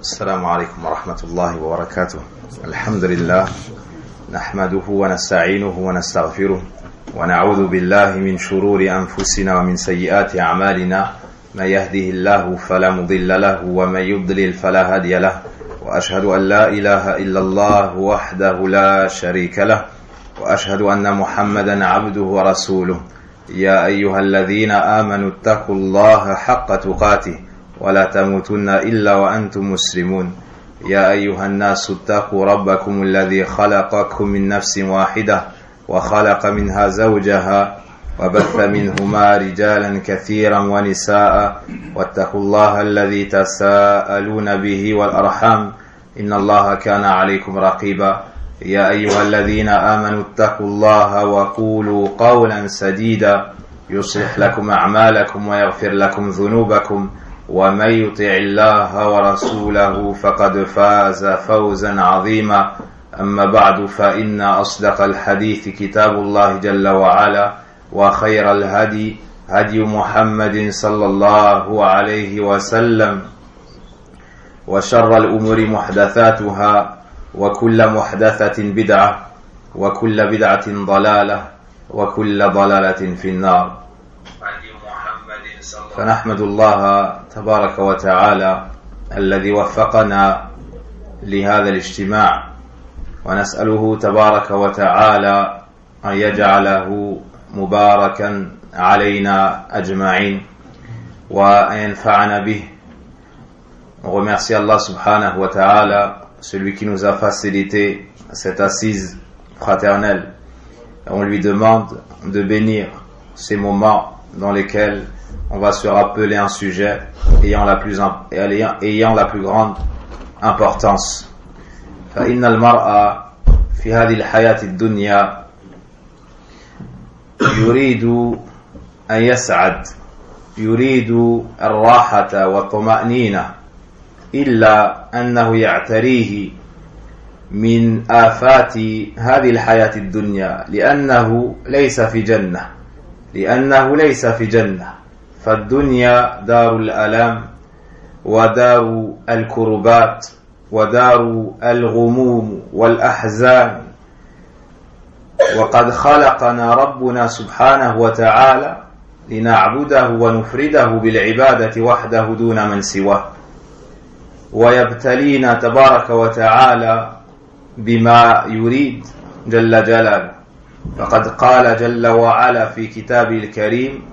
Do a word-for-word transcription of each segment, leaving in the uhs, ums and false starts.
السلام عليكم ورحمة الله وبركاته. الحمد لله نحمده ونستعينه ونستغفره ونعوذ بالله من شرور أنفسنا ومن سيئات أعمالنا. من يهده الله فلا مضل له ومن يضلل فلا هادي له، وأشهد أن لا إله إلا الله وحده لا شريك له، وأشهد أن محمدا عبده ورسوله. يا أيها الذين آمنوا اتقوا الله حق تقاته ولا تموتن إلا وأنتم مسلمون. يا أيها الناس اتقوا ربكم الذي خلقكم من نفس واحدة وخلق منها زوجها وبث منهما رجالا كثيرا ونساء، واتقوا الله الذي تساءلون به والأرحام إن الله كان عليكم رقيبا. يا أيها الذين آمنوا اتقوا الله وقولوا قولا سديدا يصلح لكم أعمالكم ويغفر لكم ذنوبكم، ومن يطع الله ورسوله فقد فاز فوزا عظيما. أما بعد، فإن أصدق الحديث كتاب الله جل وعلا، وخير الهدي هدي محمد صلى الله عليه وسلم، وشر الأمور محدثاتها، وكل محدثة بدعة، وكل بدعة ضلالة، وكل ضلالة في النار. فنحمد الله تبارك وتعالى الذي وفقنا لهذا الاجتماع، ونسأله تبارك وتعالى أن يجعله مباركا علينا أجمعين وأن ينفعنا به. On remercie Allah subhanahu wa ta'ala, celui qui nous a facilité cette assise fraternelle. On lui demande de bénir ces moments dans lesquels on va se rappeler un sujet ayant la plus, ayant la plus grande importance. فإن المرء في هذه الحياة الدنيا يريد أن يسعد، يريد الراحة والطمأنينة، إلا أنه يعتريه من آفات هذه الحياة الدنيا، لأنه ليس في جنة، لأنه ليس في جنة. فالدنيا دار الألام ودار الكربات ودار الغموم والأحزان، وقد خلقنا ربنا سبحانه وتعالى لنعبده ونفرده بالعبادة وحده دون من سواه، ويبتلينا تبارك وتعالى بما يريد جل جلاله. فقد قال جل وعلا في كتابه الكريم: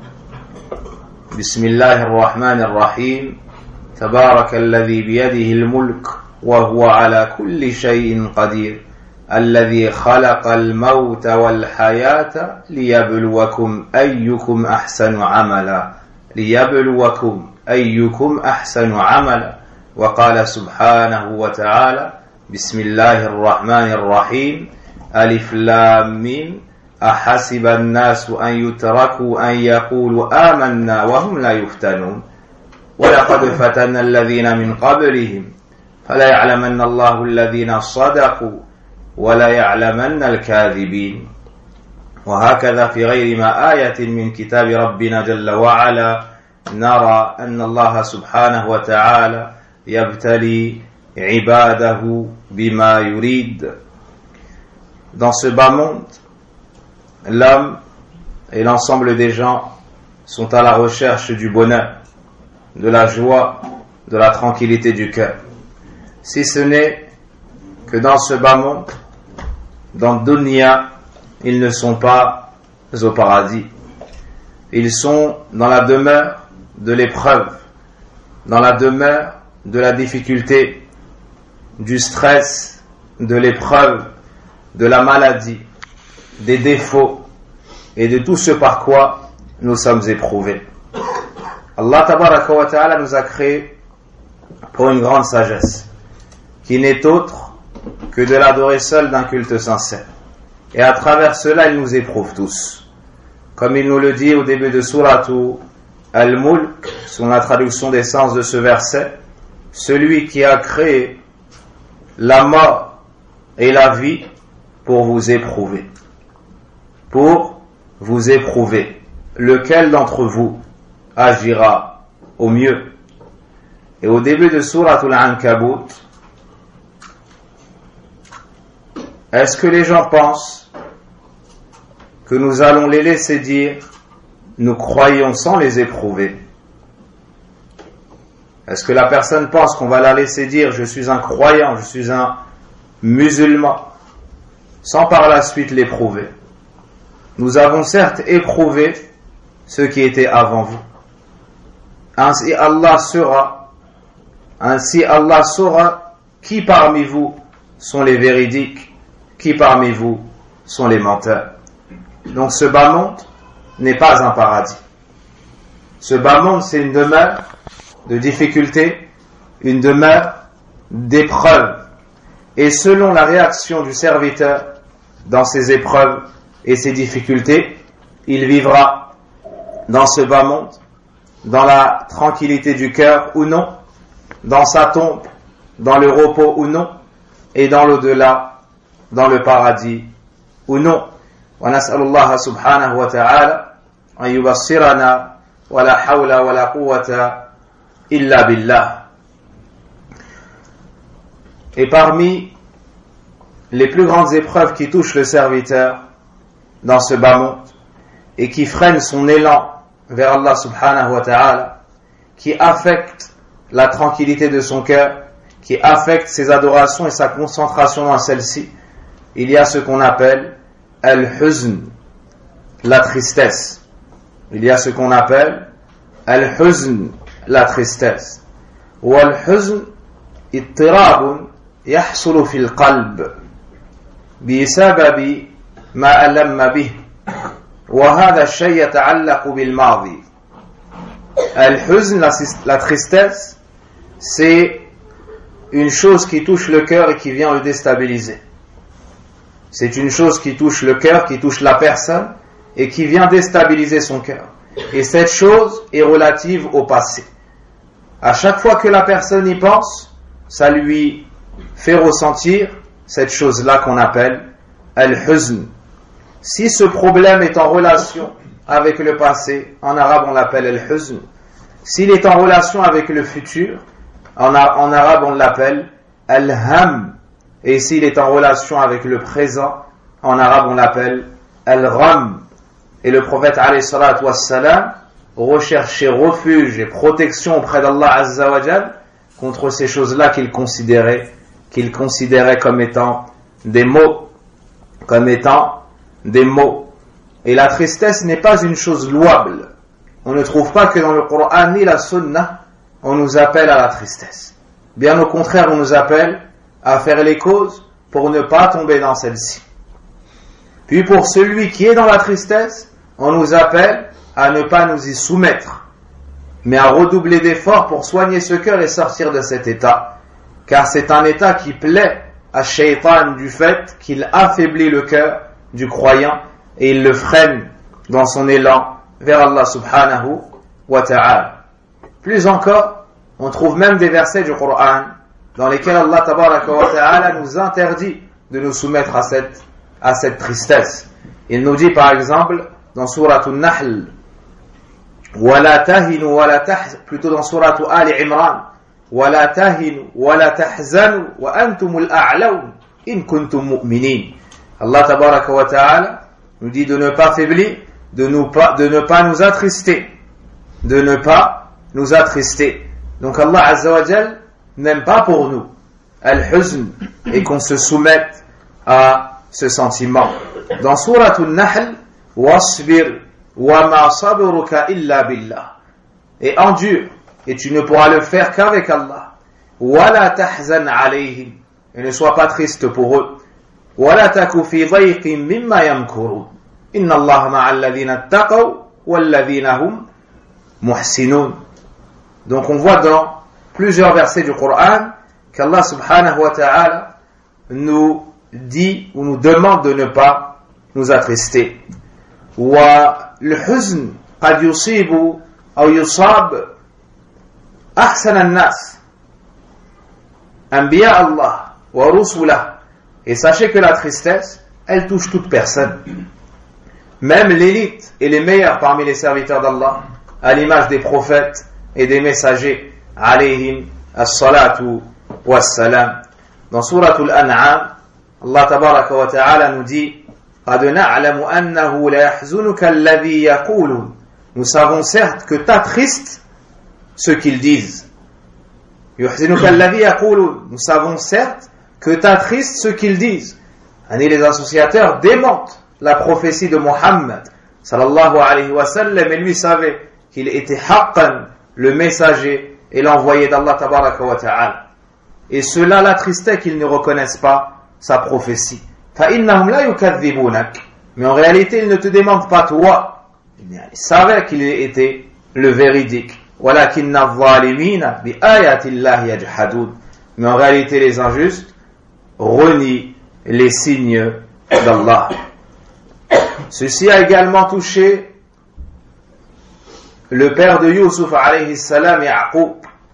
بسم الله الرحمن الرحيم، تبارك الذي بيده الملك وهو على كل شيء قدير، الذي خلق الموت والحياة ليبلوكم أيكم أحسن عملا، ليبلوكم أيكم أحسن عملا. وقال سبحانه وتعالى: بسم الله الرحمن الرحيم، ألف لام ميم، أحسب الناس أن يتركوا أن يقولوا آمنا وهم لا يفتنون، ولقد فتنا الذين من قبلهم فلا يعلمن الله الذين صدقوا ولا يعلمن الكاذبين. وهكذا في غير ما آية من كتاب ربنا جل وعلا نرى أن الله سبحانه وتعالى يبتلي عباده بما يريد. Dans ce bas monde, l'homme et l'ensemble des gens sont à la recherche du bonheur, de la joie, de la tranquillité du cœur. Si ce n'est que dans ce bas monde, dans Dunya, ils ne sont pas au paradis. Ils sont dans la demeure de l'épreuve, dans la demeure de la difficulté, du stress, de l'épreuve, de la maladie, des défauts et de tout ce par quoi nous sommes éprouvés. Allah tabaraka wa ta'ala nous a créés pour une grande sagesse qui n'est autre que de l'adorer seul d'un culte sincère. Et à travers cela, il nous éprouve tous. Comme il nous le dit au début de Suratu Al-Mulk, sur la traduction des sens de ce verset: celui qui a créé la mort et la vie pour vous éprouver. Pour vous éprouver. Lequel d'entre vous agira au mieux? Et au début de Sourate Al-Ankabut, est-ce que les gens pensent que nous allons les laisser dire « nous croyons sans les éprouver » Est-ce que la personne pense qu'on va la laisser dire « je suis un croyant, je suis un musulman » sans par la suite l'éprouver? Nous avons certes éprouvé ceux qui étaient avant vous. Ainsi Allah saura, ainsi Allah saura qui parmi vous sont les véridiques, qui parmi vous sont les menteurs. Donc ce bas monde n'est pas un paradis. Ce bas monde, c'est une demeure de difficulté, une demeure d'épreuve. Et selon la réaction du serviteur dans ces épreuves et ces difficultés, il vivra dans ce bas monde, dans la tranquillité du cœur ou non, dans sa tombe, dans le repos ou non, et dans l'au-delà, dans le paradis ou non. Wa nas'alullah subhanahu wa ta'ala an yubassirana wa la hawla wa la quwwata illa billah. Et parmi les plus grandes épreuves qui touchent le serviteur dans ce bas monde et qui freinent son élan vers Allah subhanahu wa ta'ala, qui affectent la tranquillité de son cœur, qui affectent ses adorations et sa concentration dans celle-ci, il y a ce qu'on appelle al-huzn, la tristesse. Il y a ce qu'on appelle al-huzn, la tristesse. Wal-huzn ittirabun yahsulu fil qalb bisababi ma alamma bih. وهذا الشيء يتعلق بالماضي. Al-huzn, la, la tristesse, c'est une chose qui touche le cœur et qui vient le déstabiliser. C'est une chose qui touche le cœur, qui touche la personne et qui vient déstabiliser son cœur. Et cette chose est relative au passé. À chaque fois que la personne y pense, ça lui fait ressentir cette chose-là qu'on appelle al-huzn. Si ce problème est en relation avec le passé, en arabe on l'appelle al-huzn. S'il est en relation avec le futur, en, en arabe on l'appelle al-ham. Et s'il est en relation avec le présent, en arabe on l'appelle al-gham. Et le prophète alayhi salatu wassalam recherchait refuge et protection auprès d'Allah azza wa jal contre ces choses-là qu'il considérait, qu'il considérait comme étant des maux, comme étant des maux. Et la tristesse n'est pas une chose louable. On ne trouve pas que dans le Coran ni la Sunna on nous appelle à la tristesse. Bien au contraire, on nous appelle à faire les causes pour ne pas tomber dans celle-ci. Puis pour celui qui est dans la tristesse, on nous appelle à ne pas nous y soumettre, mais à redoubler d'efforts pour soigner ce cœur et sortir de cet état. Car c'est un état qui plaît à Shaitan du fait qu'il affaiblit le cœur du croyant et il le freine dans son élan vers Allah subhanahu wa ta'ala. Plus encore, on trouve même des versets du Coran dans lesquels Allah tabaraka wa ta'ala nous interdit de nous soumettre à cette, à cette tristesse. Il nous dit par exemple dans Sourate An-Nahl, وَلَا تَهِنُوا وَلَا تَحْزَنُوا, plutôt dans Sourate Ali Imran, وَلَا تَهِنُوا وَلَا تَحْزَنُوا وَأَنْتُمُ الْأَعْلَوْنَ إِن كُنتُم مُؤْمِنِينَ. Allah tabaraka wa ta'ala nous dit de ne pas faiblir, de, nous pas, de ne pas nous attrister, de ne pas nous attrister. Donc Allah azza wa jal n'aime pas pour nous al-huzn et qu'on se soumette à ce sentiment. Dans Sourate An-Nahl, wasbir wa ma sabruka illa billah, et endure, et tu ne pourras le faire qu'avec Allah. Wala tahzan alayhim, et ne sois pas triste pour eux. Wala taku fi dhayqin mimma yamkurun, inna Allah ma'a alladhina ittaqaw walladhina hum muhsinun. Donc on voit dans plusieurs versets du Coran qu'Allah subhanahu wa ta'ala nous dit ou nous demande de ne pas nous attrister. والحزن قد يصيب أو يصاب أحسن الناس أنبياء الله ورسله. Et sachez que la tristesse, elle touche toute personne, même l'élite et les meilleurs parmi les serviteurs d'Allah, à l'image des prophètes et des messagers alayhim as-salatu was-salam. Dans Surah Al-An'am, Allah tabaraka wa ta'ala nous dit قَدْ نَعْلَمُ أَنَّهُ لَيَحْزُنُكَ الَّذِي يَقُولُونَ. Nous savons certes que t'attriste ce qu'ils disent. يُحْزِنُكَ الَّذِي يَقُولُونَ. Nous savons certes que t'attriste ce qu'ils disent. Et les associateurs démentent la prophétie de Muhammad sallallahu alayhi wa sallam, et lui savait qu'il était haqqan, le messager et l'envoyé d'Allah tabaraka wa ta'ala. Et cela l'attristait qu'ils ne reconnaissent pas sa prophétie. فَإِنَّهُمْ لَا يُكَذِّبُونَكَ. Mais en réalité, ils ne te demandent pas toi. Ils savaient qu'il était le véridique. وَلَكِنَّ الظَّالِمِينَ بِآيَاتِ اللَّهِ يَجْحَدُونَ. Mais en réalité, les injustes renient les signes d'Allah. Ceci a également touché le père de Yusuf alayhi salam, Ya'qub,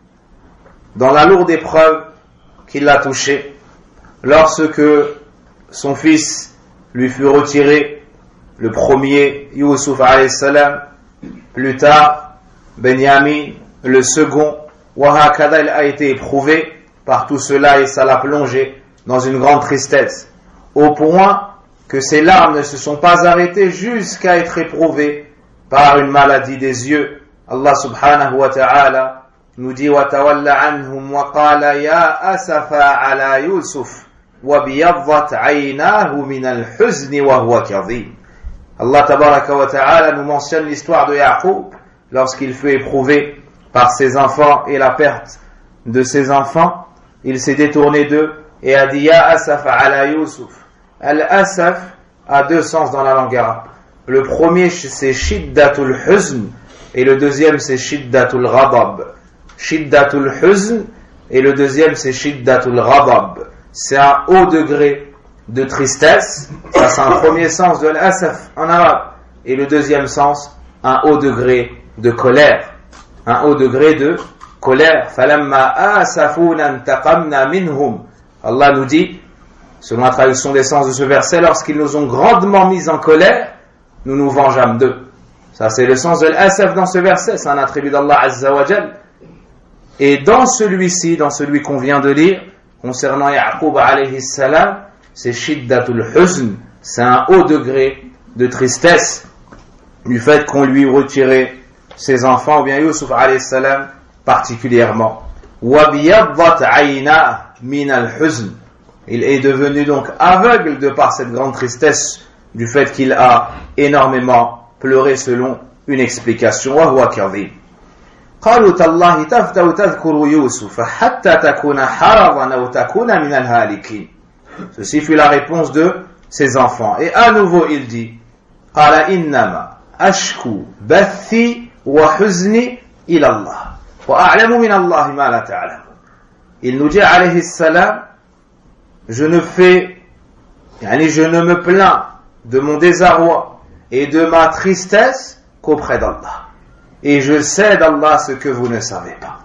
dans la lourde épreuve qui l'a touché lorsque son fils lui fut retiré, le premier Yusuf alayhi salam, plus tard Benyamin, le second, Wahakada, il a été éprouvé par tout cela et ça l'a plongé dans une grande tristesse, au point que ses larmes ne se sont pas arrêtées jusqu'à être éprouvées par une maladie des yeux. Allah subhanahu wa ta'ala nous dit وَتَوَلَّ عَنْهُمْ وَقَالَ يَا أَسَفَا عَلَى يُوسُفَ وَبِيَضَّتْ عَيْنَاهُ مِنَ الْحُزْنِ وَهُوَ كَظِيمٌ. Allah tabaraka wa ta'ala nous mentionne l'histoire de Ya'qub lorsqu'il fut éprouvé par ses enfants et la perte de ses enfants. Il s'est détourné d'eux et a dit Ya Asaf ala Yusuf. Al-Asaf a deux sens dans la langue arabe. Le premier c'est Shiddatul Huzn et le deuxième c'est Shiddatul Ghadab. Shiddatul Huzn et le deuxième c'est Shiddatul Ghadab. C'est un haut degré de tristesse. Ça c'est un premier sens de l'Asaf en arabe. Et le deuxième sens, un haut degré de colère. Un haut degré de colère. فَلَمَّا آسَفُونَا انْتَقَمْنَا مِنْهُمْ. Allah nous dit, selon la traduction des sens de ce verset, lorsqu'ils nous ont grandement mis en colère, nous nous vengeâmes d'eux. Ça c'est le sens de l'Asaf dans ce verset, c'est un attribut d'Allah Azza wa Jal. Et dans celui-ci, dans celui qu'on vient de lire, concernant Ya'qub alayhi salam, c'est Shiddatul Huzn, c'est un haut degré de tristesse du fait qu'on lui retirait ses enfants, ou bien Yusuf alayhi salam particulièrement. وَبِيَضَّتْ عَيْنَاهُ مِنَ الْحُزْنِ. Il est devenu donc aveugle de par cette grande tristesse du fait qu'il a énormément pleuré selon une explication. وَهُوَ كَظِيمٌ. قالوا تالله تفتأ تذكر يوسف حتى تكون حرضا أو تكون من الهالكين. Ceci fut la réponse de ses enfants. Et à nouveau il dit قال إنما أشكو بثي وحزني إلى الله وأعلم من الله ما لا تعلم. Il nous dit alayhi salam, je ne fais, yani je ne me plains de mon désarroi et de ma tristesse qu'auprès d'Allah. Et je sais d'Allah ce que vous ne savez pas.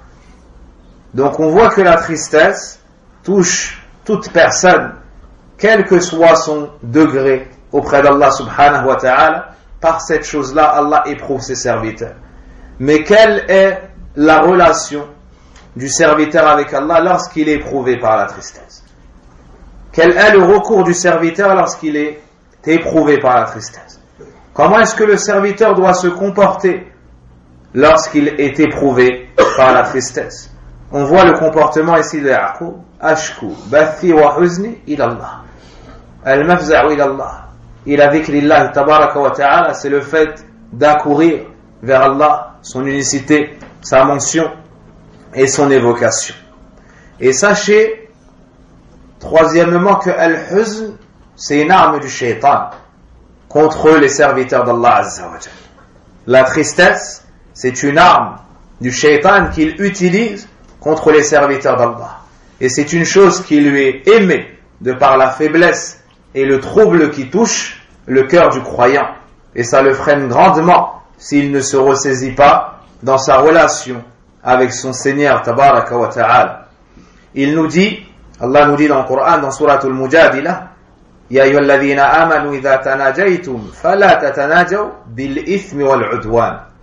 Donc on voit que la tristesse touche toute personne, quel que soit son degré auprès d'Allah subhanahu wa ta'ala. Par cette chose-là, Allah éprouve ses serviteurs. Mais quelle est la relation du serviteur avec Allah lorsqu'il est éprouvé par la tristesse? Quel est le recours du serviteur lorsqu'il est éprouvé par la tristesse? Comment est-ce que le serviteur doit se comporter lorsqu'il est éprouvé par la tristesse? On voit le comportement ici de Ya'qub. Ashku, bathi wa huzni ila Allah. Al-mafza'u ila Allah. Ila dhikrillah tabaraka wa ta'ala, c'est le fait d'accourir vers Allah, son unicité, sa mention et son évocation. Et sachez, troisièmement, que Al-Huzn, c'est une arme du shaitan contre les serviteurs d'Allah Azza wa Jal. La tristesse, c'est une arme du shaitan qu'il utilise contre les serviteurs d'Allah. Et c'est une chose qui lui est aimée de par la faiblesse et le trouble qui touche le cœur du croyant. Et ça le freine grandement s'il ne se ressaisit pas dans sa relation avec son Seigneur Tabaraka wa Ta'ala. Il nous dit, Allah nous dit dans le Coran, dans Surah Al-Mujadilah, Ya ayyuhalladhina amanu idha tanajaytum fala tatanajaw bil ithmi wal udwan.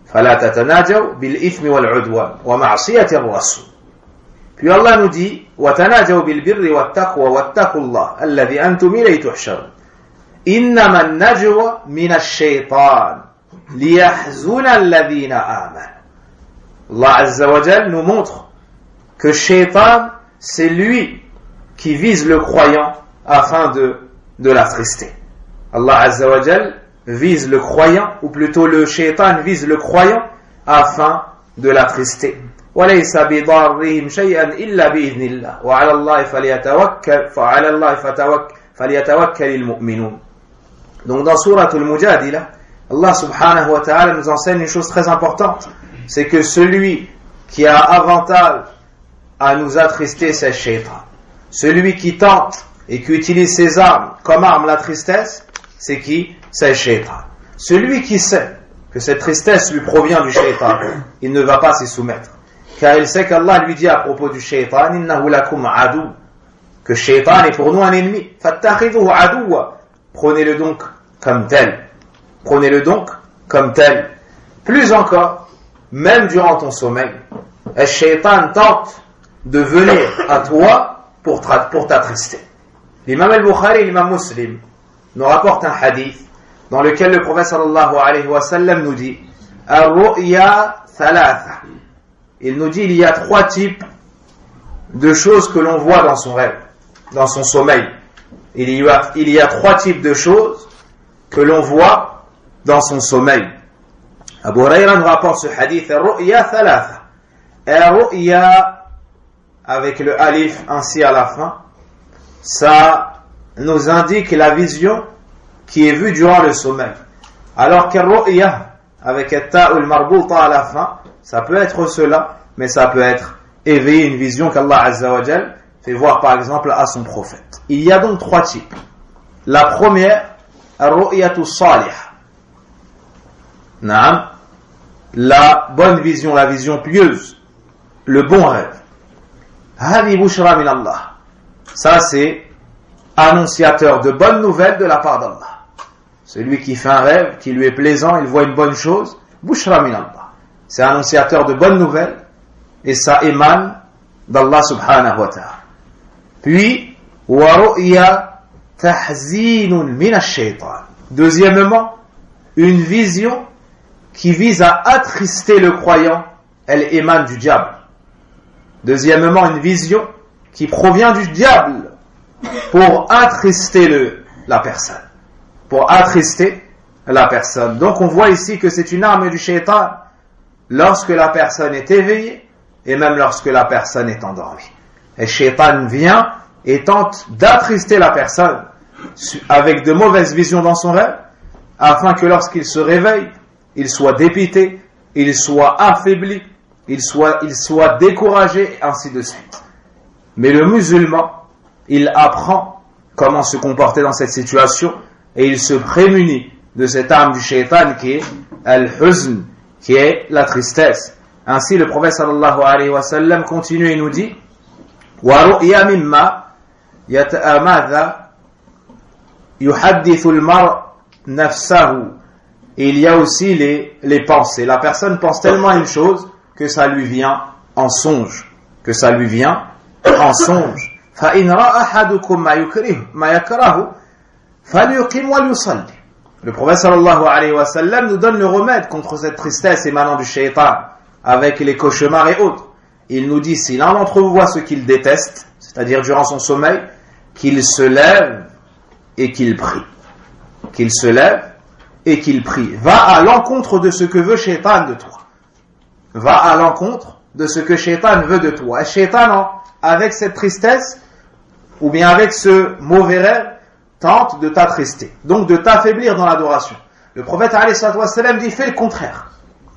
فلا تتناجوا بالإثم والعدوان ومعصية الرسول. Puis Allah nous dit وتناجوا بالبر والتقوى واتقوا الله الذي أنتم إليه تحشرون إنما النجوى من الشيطان ليحزن الذين آمنوا. Allah Azza wa Jal nous montre que Shaitan, c'est lui qui vise le croyant afin de, de l'attrister. Allah Azza wa Jal vise le croyant, ou plutôt le Shaitan vise le croyant afin de l'attrister. وَلَيْسَ بِضَارِّهِمْ شَيْئًا إِلَّا بِإِذْنِ اللَّهِ وَعَلَى اللَّهِ فَلْيَتَوَكَّلْ فَعَلَى اللَّهِ فَلْيَتَوَكَّلِ الْمُؤْمِنُونَ. Donc dans Sourate Al-Mujadila, Allah subhanahu wa ta'ala nous enseigne une chose très importante, c'est que celui qui a avantage à nous attrister, c'est Shaitan. Celui qui tente et qui utilise ses armes comme arme la tristesse, c'est qui? C'est Shaitan. Celui qui sait que cette tristesse lui provient du Shaitan, il ne va pas s'y soumettre. Car il sait qu'Allah lui dit à propos du Shaitan, innahu lakum adu, que Shaitan est pour nous un ennemi. Fattakhidhuhu aduwa. Prenez-le donc comme tel. Prenez-le donc comme tel. Plus encore, même durant ton sommeil, le Shaitan tente de venir à toi pour, pour t'attrister. L'imam al-Bukhari et l'imam Muslim nous rapportent un hadith dans lequel le prophète sallallahu alayhi wa sallam nous dit Ar-ru'ya thalatha. Il nous dit il y a trois types de choses que l'on voit dans son rêve, dans son sommeil. Il y a, il y a trois types de choses que l'on voit dans son sommeil. Abu Huraira nous rapporte ce hadith Ar-ru'ya thalatha. Ar-ru'ya avec le alif ainsi à la fin, ça nous indique la vision qui est vue durant le sommeil. Alors qu'Ar-ru'ya avec ta ou le marbouta à la fin, ça peut être cela, mais ça peut être éveiller une vision qu'Allah Azza wa Jal fait voir par exemple à son prophète. Il y a donc trois types. La première, Ar-ru'yatu salih. Naam, la bonne vision, la vision pieuse, le bon rêve. Hadi bushra min Allah. Ça c'est annonciateur de bonnes nouvelles de la part d'Allah. Celui qui fait un rêve, qui lui est plaisant, il voit une bonne chose, bushra min Allah. C'est annonciateur de bonnes nouvelles et ça émane d'Allah subhanahu wa ta'ala. Puis, wa ru'ya tahzinun min ash-shaytan. Deuxièmement, une vision qui vise à attrister le croyant, elle émane du diable. Deuxièmement, une vision qui provient du diable pour attrister le, la personne. Pour attrister la personne. Donc on voit ici que c'est une arme du shaitan lorsque la personne est éveillée et même lorsque la personne est endormie. Et le shaitan vient et tente d'attrister la personne avec de mauvaises visions dans son rêve afin que lorsqu'il se réveille, il soit dépité, il soit affaibli, il soit, il soit découragé, et ainsi de suite. Mais le musulman, il apprend comment se comporter dans cette situation et il se prémunit de cette arme du shaitan qui est al-huzn, qui est la tristesse. Ainsi le prophète sallallahu alayhi wa sallam continue et nous dit wa ru'ya mimma yata'amadha yuhaddithu al-mar nafsahu. Il y a aussi les, les pensées. La personne pense tellement à une chose que ça lui vient en songe, que ça lui vient en songe. فَإِنْ رَأَ أَحَدُكُمْ مَا يَكْرَهُ فَلْيُقِمْ وَلْيُصَلِّ. Le prophète sallallahu alayhi wa sallam nous donne le remède contre cette tristesse émanant du shaitan avec les cauchemars et autres. Il nous dit, si l'un d'entre vous voit ce qu'il déteste, c'est-à-dire durant son sommeil, qu'il se lève et qu'il prie. Qu'il se lève et qu'il prie. Va à l'encontre de ce que veut shaitan de toi. Va à l'encontre de ce que shaitan veut de toi. Et shaitan, avec cette tristesse, ou bien avec ce mauvais rêve, tente de t'attrister, donc de t'affaiblir dans l'adoration. Le prophète alayhi salatu wa sallam dit, fais le contraire.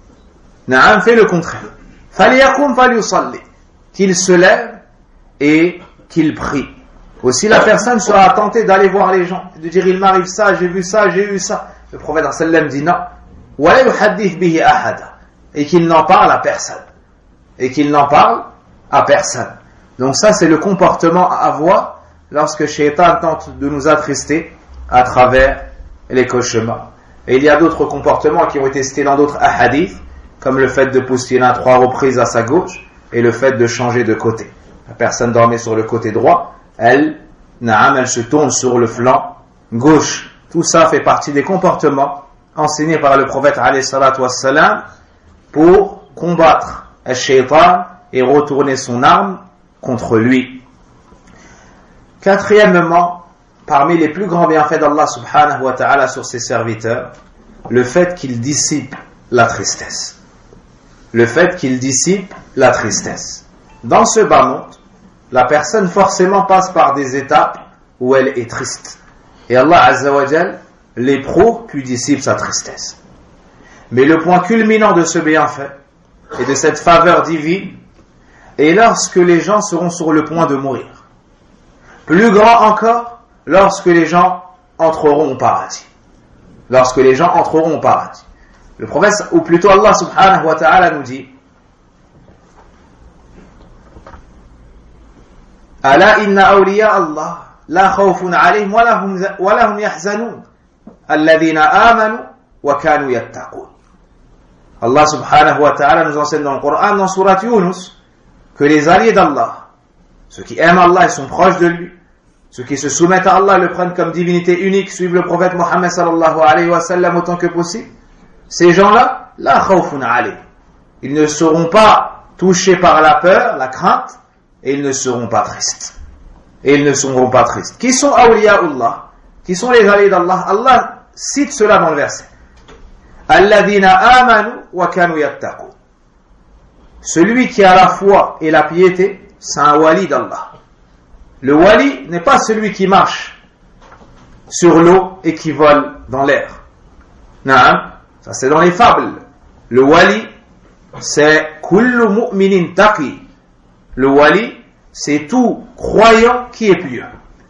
Naam, fais le contraire. Falyakum falyusalli. Qu'il se lève et qu'il prie. Aussi la personne sera tentée d'aller voir les gens, de dire, il m'arrive ça, j'ai vu ça, j'ai eu ça. Le prophète sallam dit non. Wa yuhaddith bihi ahada. Et qu'il n'en parle à personne. Et qu'il n'en parle à personne. Donc ça c'est le comportement à avoir lorsque Shaitan tente de nous attrister à travers les cauchemars. Et il y a d'autres comportements qui ont été cités dans d'autres hadiths, comme le fait de postillonner à trois reprises à sa gauche et le fait de changer de côté. La personne dormait sur le côté droit, elle, naam, elle se tourne sur le flanc gauche. Tout ça fait partie des comportements enseignés par le prophète alayhi salatu wassalam pour combattre le shaitan et retourner son arme contre lui. Quatrièmement, parmi les plus grands bienfaits d'Allah subhanahu wa ta'ala sur ses serviteurs, le fait qu'il dissipe la tristesse. Le fait qu'il dissipe la tristesse. Dans ce bas monde, la personne forcément passe par des étapes où elle est triste. Et Allah Azza wa Jal l'éprouve puis dissipe sa tristesse. Mais le point culminant de ce bienfait et de cette faveur divine est lorsque les gens seront sur le point de mourir. Plus grand encore, lorsque les gens entreront au paradis. Lorsque les gens entreront au paradis. Le prophète, ou plutôt Allah subhanahu wa ta'ala nous dit Ala inna awliya Allah la khawfun alayhim wa lahum wa lahum yahzanun alladhina amanu wa kanu yattaqun. Allah subhanahu wa ta'ala nous enseigne dans le Coran, dans sourate Yunus, que les alliés d'Allah, ceux qui aiment Allah et sont proches de lui, ceux qui se soumettent à Allah, le prennent comme divinité unique, suivent le prophète Mohammed sallallahu alayhi wa sallam autant que possible, ces gens-là, la khawfun alayhim, ils ne seront pas touchés par la peur, la crainte, et ils ne seront pas tristes. Et ils ne seront pas tristes. Qui sont awliya'ullah? Qui sont les alliés d'Allah? Allah cite cela dans le verset. Alladhina amanu wa kanu yattaqun. Celui qui a la foi et la piété, c'est un wali d'Allah. Le wali n'est pas celui qui marche sur l'eau et qui vole dans l'air. Naam, ça c'est dans les fables. Le wali, c'est kullu mu'minin taqi. Le wali, c'est tout croyant qui est pieux.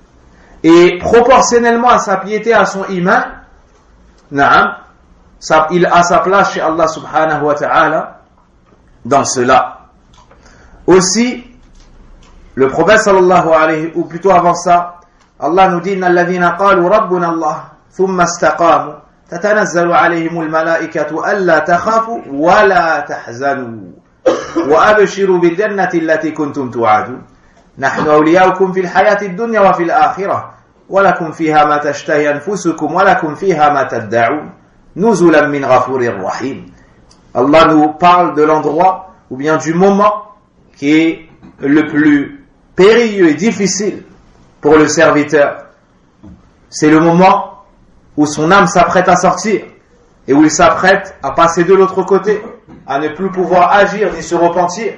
Et proportionnellement à sa piété, à son iman, naam, ça, il a sa place chez Allah subhanahu wa ta'ala dans cela. Aussi, le prophète sallallahu alayhi, ou plutôt avant ça, Allah nous dit Inna alladhina qalu rabbuna Allah thumma istaqamu tatanazzalu alayhimul malaikatu alla takhafu wa la tahzanu wa abshiru bil jannati allati kuntum tu'adun nahnu awliyaukum fil hayati ad-dunya wa fil akhirah wa lakum fiha ma tashtahi anfusukum wa lakum fiha ma tad'un nuzulan min ghafurir rahim. Allah nous parle de l'endroit ou bien du moment qui est le plus périlleux et difficile pour le serviteur. C'est le moment où son âme s'apprête à sortir et où il s'apprête à passer de l'autre côté, à ne plus pouvoir agir ni se repentir.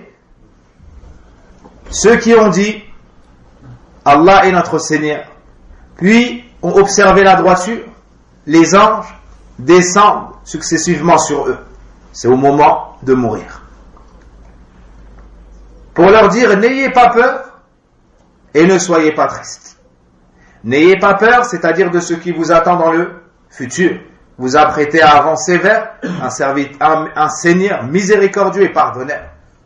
Ceux qui ont dit Allah est notre Seigneur, puis ont observé la droiture, les anges descendent successivement sur eux. C'est au moment de mourir. Pour leur dire, n'ayez pas peur et ne soyez pas tristes. N'ayez pas peur, c'est-à-dire de ce qui vous attend dans le futur. Vous apprêtez à avancer vers un, servit, un, un Seigneur miséricordieux et pardonneur.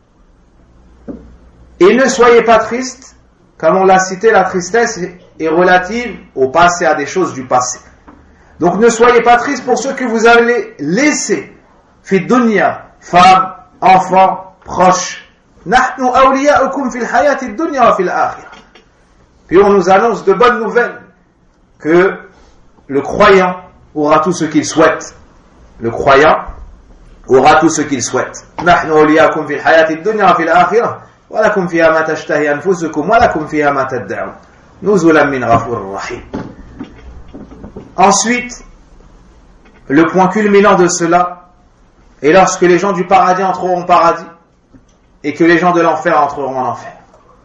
Et ne soyez pas tristes, comme on l'a cité, la tristesse est relative au passé, à des choses du passé. Donc ne soyez pas tristes pour ceux que vous allez laisser. Fi dunya, femmes, enfants, proches. Nahnu awliya'ukum fil hayati dunya wa fil akhirah. Puis on nous annonce de bonnes nouvelles que le croyant aura tout ce qu'il souhaite. Le croyant aura tout ce qu'il souhaite. Nahnu awliya'ukum fil hayati dunya wa fil akhirah wa lakum fiha ma tashtahi anfusukum wa lakum fiha ma tad'un nuzulan min ghafurir rahim. Ensuite, le point culminant de cela est lorsque les gens du paradis entreront au paradis et que les gens de l'enfer entreront en enfer.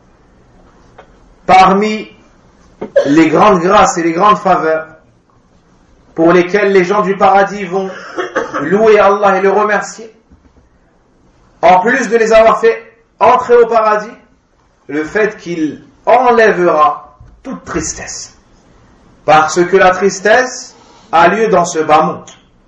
Parmi les grandes grâces et les grandes faveurs pour lesquelles les gens du paradis vont louer Allah et le remercier, en plus de les avoir fait entrer au paradis, le fait qu'il enlèvera toute tristesse. Parce que la tristesse a lieu dans ce bas monde.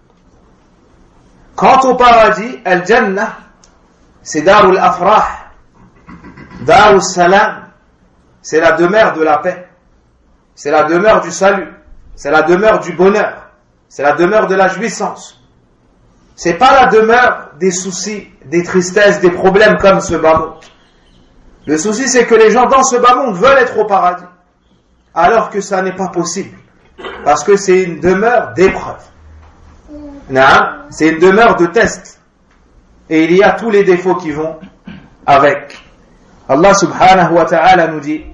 Quant au paradis, Al-Jannah, c'est Darul Afrah, Darul Salam, c'est la demeure de la paix, c'est la demeure du salut, c'est la demeure du bonheur, c'est la demeure de la jouissance. c'est pas la demeure des soucis, des tristesses, des problèmes comme ce bas monde. Le souci, c'est que les gens dans ce bas monde veulent être au paradis, alors que ça n'est pas possible, parce que c'est une demeure d'épreuve. C'est une demeure de test, et il y a tous les défauts qui vont avec. Allah subhanahu wa ta'ala nous dit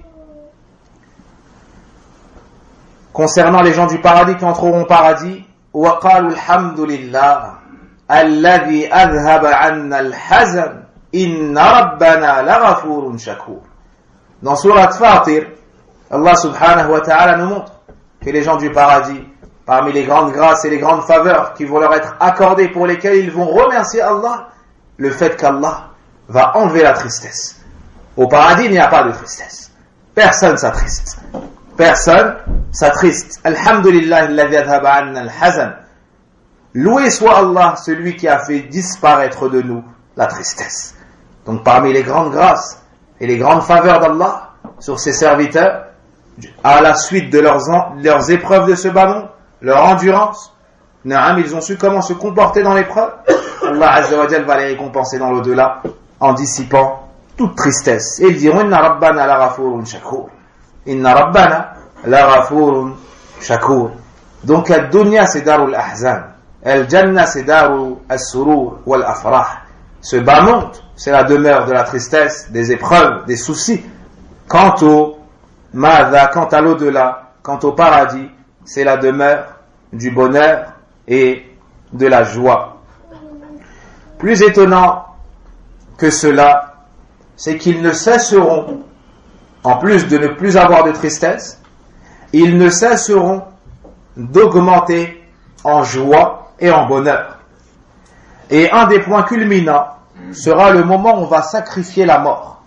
concernant les gens du paradis qui entreront au paradis, وَقَالُوا الْحَمْدُ لِلَّهِ الَّذِي أَذْهَبَ عَنَّا الْحَزَنَ إِنَّ رَبَّنَا لَغَفُورٌ شَكُورٌ. Dans Surat Fatir, Allah subhanahu wa ta'ala nous montre que les gens du paradis, parmi les grandes grâces et les grandes faveurs qui vont leur être accordées, pour lesquelles ils vont remercier Allah, le fait qu'Allah va enlever la tristesse. Au paradis, il n'y a pas de tristesse. Personne s'attriste. Personne s'attriste. Alhamdulillah, alladhi adhaba anna al-hazan. Loué soit Allah, celui qui a fait disparaître de nous la tristesse. Donc parmi les grandes grâces et les grandes faveurs d'Allah sur ses serviteurs, à la suite de leurs, leurs épreuves de ce bas monde, leur endurance, ils ont su comment se comporter dans l'épreuve. Allah Azza wa Jal va les récompenser dans l'au-delà en dissipant toute tristesse. Et ils diront Inna Rabbana la ghafurun shakur. Inna Rabbana la ghafurun shakur. Donc la dunya c'est darul ahzan, al jannah c'est darul as-surur wal afrah. Ce bas monde c'est la demeure de la tristesse, des épreuves, des soucis. Quant au madha, quant à l'au-delà, quant au paradis, c'est la demeure du bonheur et de la joie. Plus étonnant que cela, c'est qu'ils ne cesseront, en plus de ne plus avoir de tristesse, ils ne cesseront d'augmenter en joie et en bonheur. Et un des points culminants sera le moment où on va sacrifier la mort.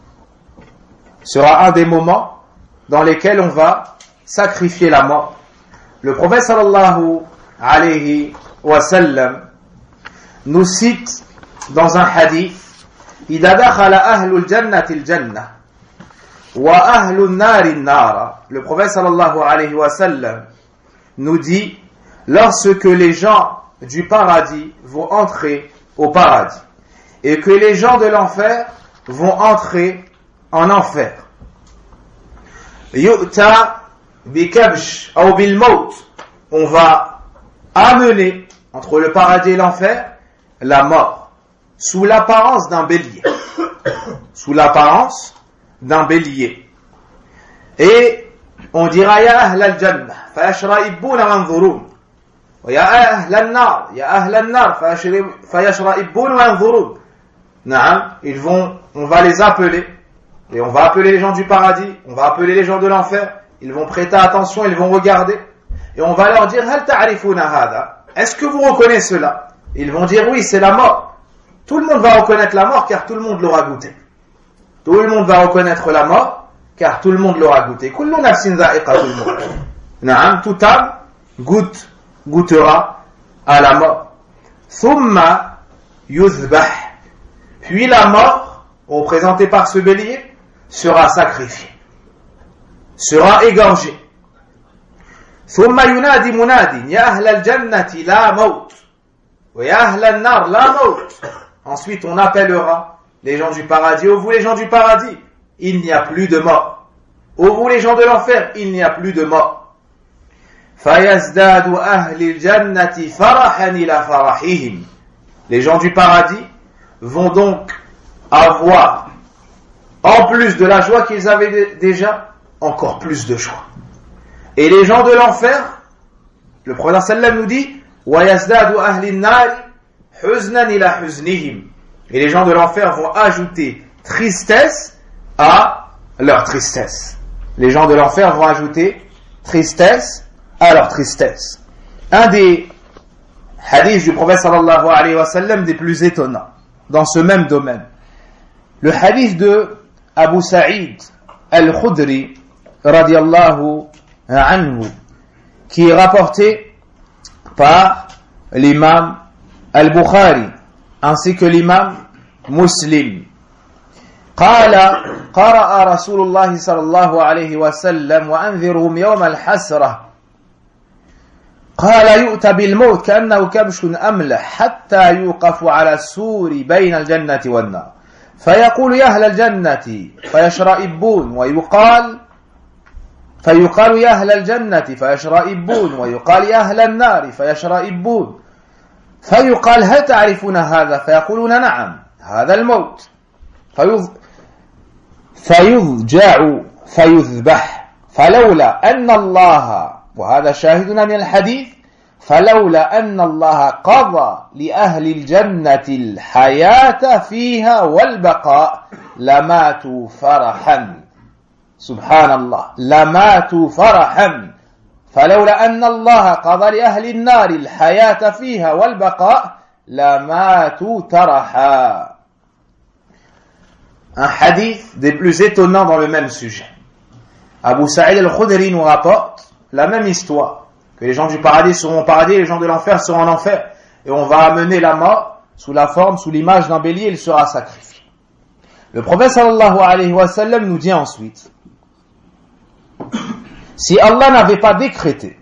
Sera un des moments dans lesquels on va sacrifier la mort. Le prophète sallallahu alayhi wa sallam nous cite dans un hadith إذا دخل أهل الجنة الجنة وأهل النار النار. Le prophète sallallahu alayhi wa sallam nous dit lorsque les gens du paradis vont entrer au paradis et que les gens de l'enfer vont entrer en enfer, yu'ta bikabsh ou bil maut, on va amener entre le paradis et l'enfer la mort sous l'apparence d'un bélier. Sous l'apparence d'un bélier. Et on dira Ya ahl al-jannah fayashra'ibuna manzurun wa ya ahl al-nar ya ahl al-nar fayashra'ibuna manzurun. Naam, ils vont, on va les appeler et on va appeler les gens du paradis, on va appeler les gens de l'enfer, ils vont prêter attention, ils vont regarder et on va leur dire hal ta'rifuna hada, est-ce que vous reconnaissez cela? Ils vont dire oui, c'est la mort. Tout le monde va reconnaître la mort car tout le monde l'aura goûté. Tout le monde va reconnaître la mort car tout le monde l'aura goûté. Kullu nafsin dha'iqatul maut. Naam, toute âme goûte, goûtera à la mort. Thumma yuzbah. Puis la mort, représentée par ce bélier, sera sacrifiée, sera égorgée. Thumma yunadi munadin ya ahlal jannati la maut wa ya ahlal nar la maut. Ensuite, on appellera les gens du paradis. Ô vous les gens du paradis, il n'y a plus de mort. Ô vous les gens de l'enfer, il n'y a plus de mort. فَيَزْدَادُ أَهْلِ الْجَنَّةِ فَرَحًا إِلَى فَرَحِهِمْ. Les gens du paradis vont donc avoir, en plus de la joie qu'ils avaient déjà, encore plus de joie. Et les gens de l'enfer, le prophète sallam nous dit وَيَزْدَادُ أَهْلِ النَّارِ حُزْنًا إِلَى حُزْنِهِمْ. Et les gens de l'enfer vont ajouter tristesse à leur tristesse. Les gens de l'enfer vont ajouter tristesse à leur tristesse. Un des hadiths du prophète sallallahu alayhi wa sallam des plus étonnants dans ce même domaine. Le hadith de Abu Sa'id al-Khudri radiyallahu anhu, qui est rapporté par l'imam al-Bukhari ainsi que l'imam Muslim. قال قرأ رسول الله صلى الله عليه وسلم وأنذرهم يوم الحسرة قال يؤتى بالموت كأنه كبش أملح حتى يوقف على السور بين الجنة والنار فيقول يا أهل الجنة فيشرئبون ويقال فيقال يا أهل الجنة فيشرئبون ويقال يا أهل النار فيشرئبون فيقال هل تعرفون هذا فيقولون نعم هذا الموت فيض... فيضجع فيذبح فلولا أن الله وهذا شاهدنا من الحديث فلولا أن الله قضى لأهل الجنة الحياة فيها والبقاء لماتوا فرحا سبحان الله لماتوا فرحا فلولا أن الله قضى لأهل النار الحياة فيها والبقاء لماتوا ترحا. Un hadith des plus étonnants dans le même sujet. Abu Sa'id al-Khudri nous rapporte la même histoire, que les gens du paradis seront au paradis, les gens de l'enfer seront en enfer, et on va amener la mort sous la forme, sous l'image d'un bélier, il sera sacrifié. Le prophète sallallahu alayhi wa sallam nous dit ensuite, si Allah n'avait pas décrété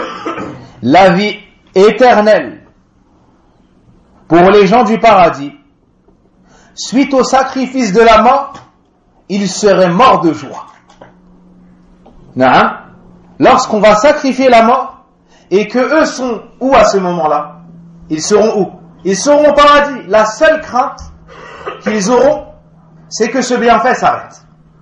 la vie éternelle pour les gens du paradis, suite au sacrifice de la mort, ils seraient morts de joie. Naam. Lorsqu'on va sacrifier la mort, et que eux sont où à ce moment-là? Ils seront où? Ils seront au paradis. La seule crainte qu'ils auront, c'est que ce bienfait s'arrête.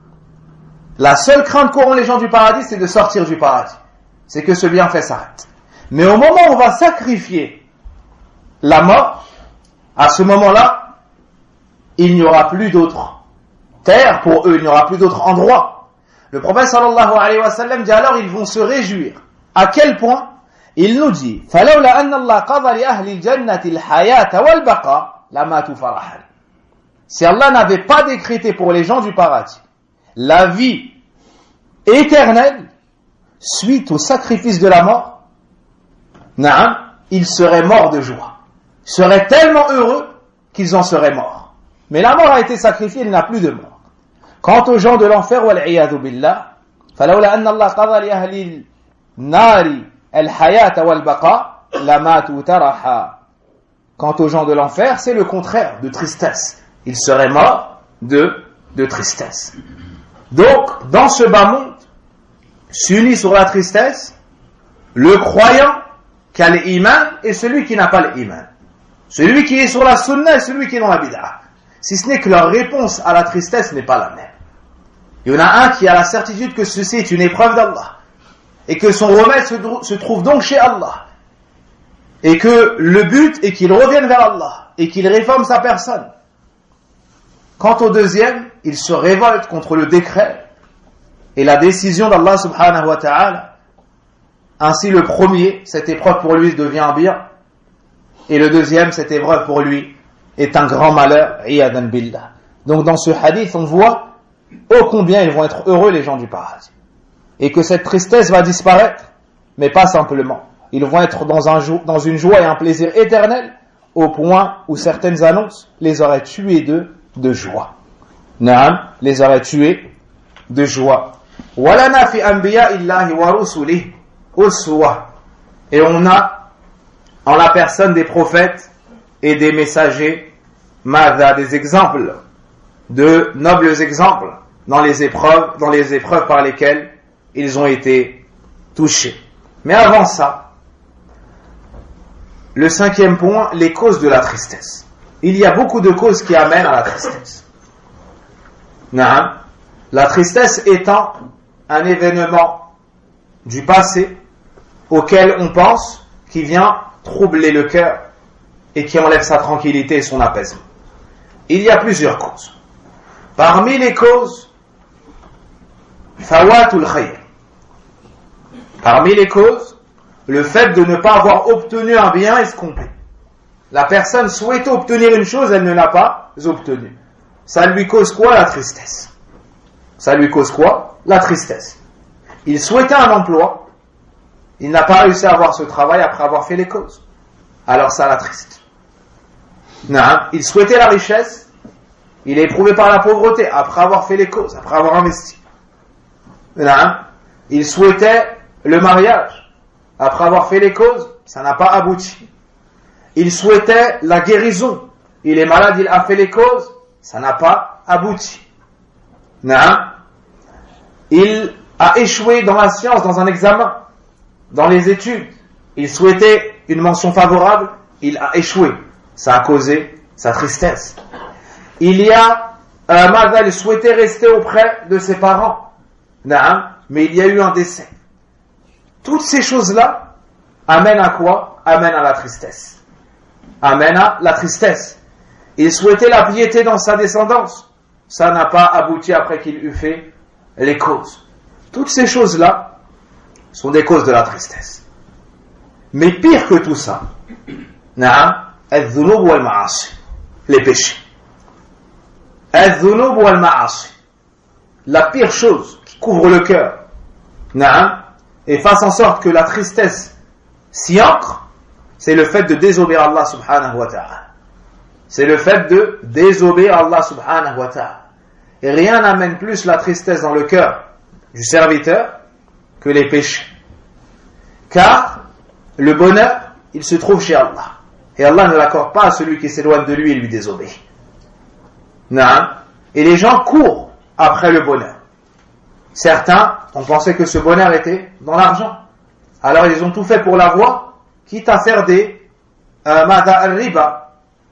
La seule crainte qu'auront les gens du paradis, c'est de sortir du paradis. C'est que ce bienfait s'arrête. Mais au moment où on va sacrifier la mort, à ce moment-là, il n'y aura plus d'autre terre pour eux, il n'y aura plus d'autre endroit. Le prophète sallallahu alayhi wa sallam dit alors ils vont se réjouir. À quel point? Il nous dit فَلَوْلَا أَنَّ اللَّهَ قَضَى لِأَهْلِ الْجَنَّةِ الْحَيَاةَ وَالْبَقَاءَ لَمَاتُوا فَرَحًا. Si Allah n'avait pas décrété pour les gens du paradis la vie éternelle suite au sacrifice de la mort, naam, ils seraient morts de joie. Ils seraient tellement heureux qu'ils en seraient morts. Mais la mort a été sacrifiée, il n'y a plus de mort. Quant aux gens de l'enfer, wal-'iyadhu billah, فَلَوْلَا أَنَّ اللَّهَ قَضَى لِأَهْلِ النَّارِ الْحَيَاةَ وَالْبَقَاءَ لَمَاتُوا تَرَحًا. Quant aux gens de l'enfer, c'est le contraire de tristesse. Ils seraient morts de, de tristesse. Donc, dans ce bas monde, s'unit sur la tristesse, le croyant qui a l'iman et celui qui n'a pas l'iman. Celui qui est sur la sunna et celui qui est dans la bid'ah. Si ce n'est que leur réponse à la tristesse n'est pas la même. Il y en a un qui a la certitude que ceci est une épreuve d'Allah et que son remède se, se trouve donc chez Allah et que le but est qu'il revienne vers Allah et qu'il réforme sa personne. Quant au deuxième, il se révolte contre le décret et la décision d'Allah subhanahu wa ta'ala. Ainsi le premier, cette épreuve pour lui devient un bien et le deuxième, cette épreuve pour lui est un grand malheur, iyadan billah. Donc dans ce hadith, on voit ô combien ils vont être heureux les gens du paradis. Et que cette tristesse va disparaître, mais pas simplement. Ils vont être dans, un jo- dans une joie et un plaisir éternel, au point où certaines annonces les auraient tués de, de joie. Naam, les auraient tués de joie. Walana fi anbiya'illahi wa rusulihi uswa. Et on a, en la personne des prophètes et des messagers, madha, des exemples, de nobles exemples dans les épreuves, dans les épreuves par lesquelles ils ont été touchés. Mais avant ça, le cinquième point, les causes de la tristesse. Il y a beaucoup de causes qui amènent à la tristesse. Naam. La tristesse étant un événement du passé auquel on pense qui vient troubler le cœur et qui enlève sa tranquillité et son apaisement. Il y a plusieurs causes. Parmi les causes, fawatul khayr. Parmi les causes, le fait de ne pas avoir obtenu un bien escompté. La personne souhaite obtenir une chose, elle ne l'a pas obtenue. Ça lui cause quoi? La tristesse. Ça lui cause quoi? La tristesse. Il souhaitait un emploi, il n'a pas réussi à avoir ce travail après avoir fait les causes. Alors ça l'attriste. Non, il souhaitait la richesse, il est éprouvé par la pauvreté après avoir fait les causes, après avoir investi. Non, il souhaitait le mariage, après avoir fait les causes, ça n'a pas abouti. Il souhaitait la guérison, il est malade, il a fait les causes, ça n'a pas abouti. Non. Il a échoué dans la science, dans un examen, dans les études. Il souhaitait une mention favorable, il a échoué. Ça a causé sa tristesse. Il y a un malade, il souhaitait rester auprès de ses parents. Non, mais il y a eu un décès. Toutes ces choses-là amènent à quoi? Amènent à la tristesse. Amènent à la tristesse. Il souhaitait la piété dans sa descendance. Ça n'a pas abouti après qu'il eut fait les causes. Toutes ces choses-là sont des causes de la tristesse. Mais pire que tout ça, na'am, al-dhunub wal-ma'asi, les péchés. Al-dhunub wal-ma'asi, la pire chose qui couvre le cœur, na'am, et fasse en sorte que la tristesse s'y ancre, c'est le fait de désobéir Allah subhanahu wa ta'ala. C'est le fait de désobéir Allah subhanahu wa ta'ala. Et rien n'amène plus la tristesse dans le cœur du serviteur que les péchés. Car le bonheur, il se trouve chez Allah. Et Allah ne l'accorde pas à celui qui s'éloigne de lui et lui désobéit. Non. Et les gens courent après le bonheur. Certains ont pensé que ce bonheur était dans l'argent. Alors ils ont tout fait pour l'avoir, quitte à faire des euh, mada al-riba,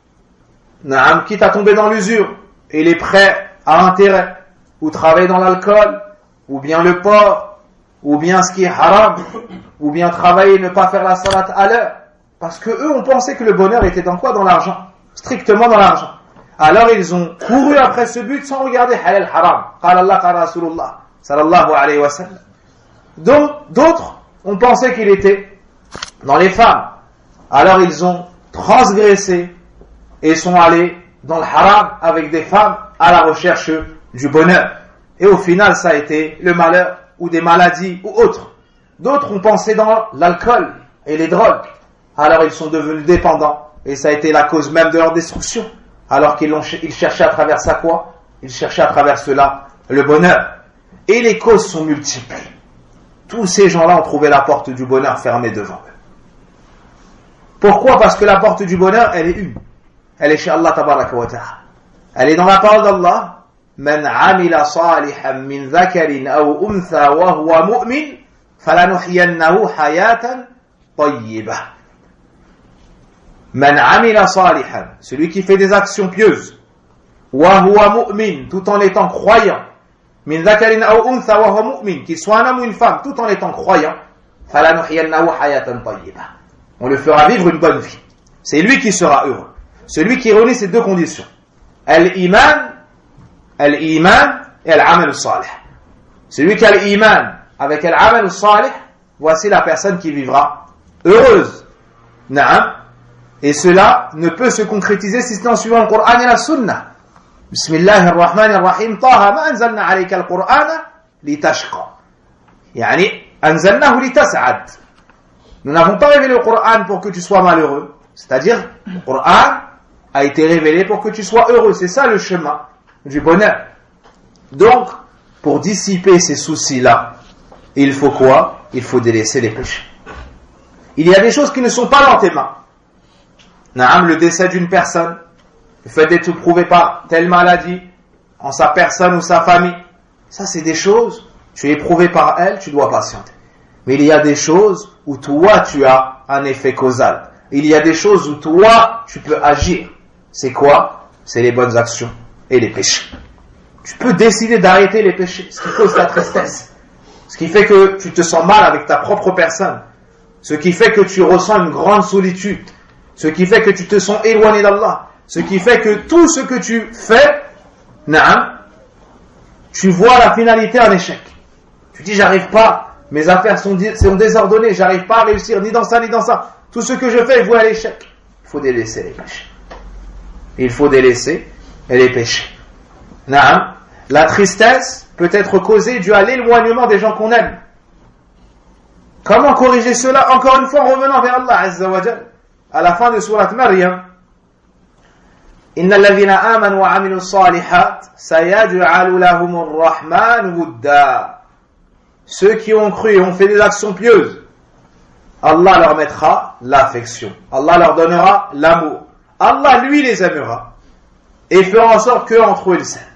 non, quitte à tomber dans l'usure, et les prêts à intérêt, ou travailler dans l'alcool, ou bien le porc, ou bien ce qui est haram, ou bien travailler et ne pas faire la salat à l'heure, parce que eux ont pensé que le bonheur était dans quoi? Dans l'argent, strictement dans l'argent. Alors ils ont couru après ce but sans regarder halal haram. Qala Allah, qala Rasulullah sallallahu alayhi wa sallam. Donc d'autres ont pensé qu'il était dans les femmes. Alors ils ont transgressé et sont allés dans le haram avec des femmes à la recherche du bonheur. Et au final, ça a été le malheur ou des maladies ou autres. D'autres ont pensé dans l'alcool et les drogues. Alors ils sont devenus dépendants et ça a été la cause même de leur destruction. Alors qu'ils l'ont, ils cherchaient à travers ça quoi? Ils cherchaient à travers cela le bonheur. Et les causes sont multiples. Tous ces gens-là ont trouvé la porte du bonheur fermée devant eux. Pourquoi? Parce que la porte du bonheur, elle est une. Elle est chez Allah tabaraka wa ta'ala. Elle est dans la parole d'Allah. Man amila salihan min dhakarin aw untha wa huwa mu'min falanuhyiyannahu hayatan tayyibah. Man amila salihan, celui qui fait des actions pieuses, wa huwa mu'min, tout en étant croyant, min dhakarin aw untha wa huwa mu'min, qu'il soit un homme ou une femme, tout en étant croyant, falanuhyiyannahu hayatan tayyibah. On le fera vivre une bonne vie. C'est lui qui sera heureux. Celui qui réunit ces deux conditions. Al-iman, al-iman et al-amal al-salih. Celui qui a l'iman avec al-amal al-salih, voici la personne qui vivra heureuse. Naam. Et cela ne peut se concrétiser si ce n'est en suivant le Coran et la Sunna. Bismillahirrahmanirrahim. Taha ma anzalna alayka al-Qur'ana litashqa. Yani, anzalnahu litas'ad. Nous n'avons pas révélé le Coran pour que tu sois malheureux. C'est-à-dire, le Coran a été révélé pour que tu sois heureux. C'est ça le chemin du bonheur. Donc, pour dissiper ces soucis-là, il faut quoi? Il faut délaisser les péchés. Il y a des choses qui ne sont pas dans tes mains. Naam, le décès d'une personne, le fait d'être éprouvé par telle maladie, en sa personne ou sa famille, ça c'est des choses, tu es éprouvé par elle, tu dois patienter. Mais il y a des choses où toi tu as un effet causal. Il y a des choses où toi tu peux agir. C'est quoi? C'est les bonnes actions et les péchés. Tu peux décider d'arrêter les péchés, ce qui cause ta tristesse, ce qui fait que tu te sens mal avec ta propre personne, ce qui fait que tu ressens une grande solitude, ce qui fait que tu te sens éloigné d'Allah, ce qui fait que tout ce que tu fais, naam, tu vois la finalité en échec. Tu dis j'arrive pas, mes affaires sont, sont désordonnées, j'arrive pas à réussir ni dans ça ni dans ça. Tout ce que je fais est voué à l'échec. Il faut délaisser les péchés. Il faut délaisser les péchés. Naam, la tristesse peut être causée due à l'éloignement des gens qu'on aime. Comment corriger cela? Encore une fois, en revenant vers Allah Azza wa Jal, à la fin de sourate Maryam. Inna alladhina amanu wa amilu salihat sayaj'alu lahumur rahman wudda. Ceux qui ont cru et ont fait des actions pieuses, Allah leur mettra l'affection. Allah leur donnera l'amour. Allah, lui, les aimera. Et fera en sorte qu'entre eux, ils s'aiment.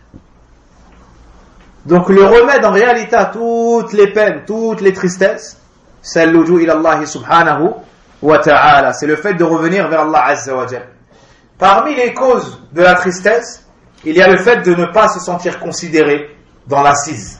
Donc, le remède, en réalité, à toutes les peines, toutes les tristesses, c'est l'uju ila Allah subhanahu wa ta'ala. C'est le fait de revenir vers Allah azza wa jal. Parmi les causes de la tristesse, il y a le fait de ne pas se sentir considéré dans l'assise.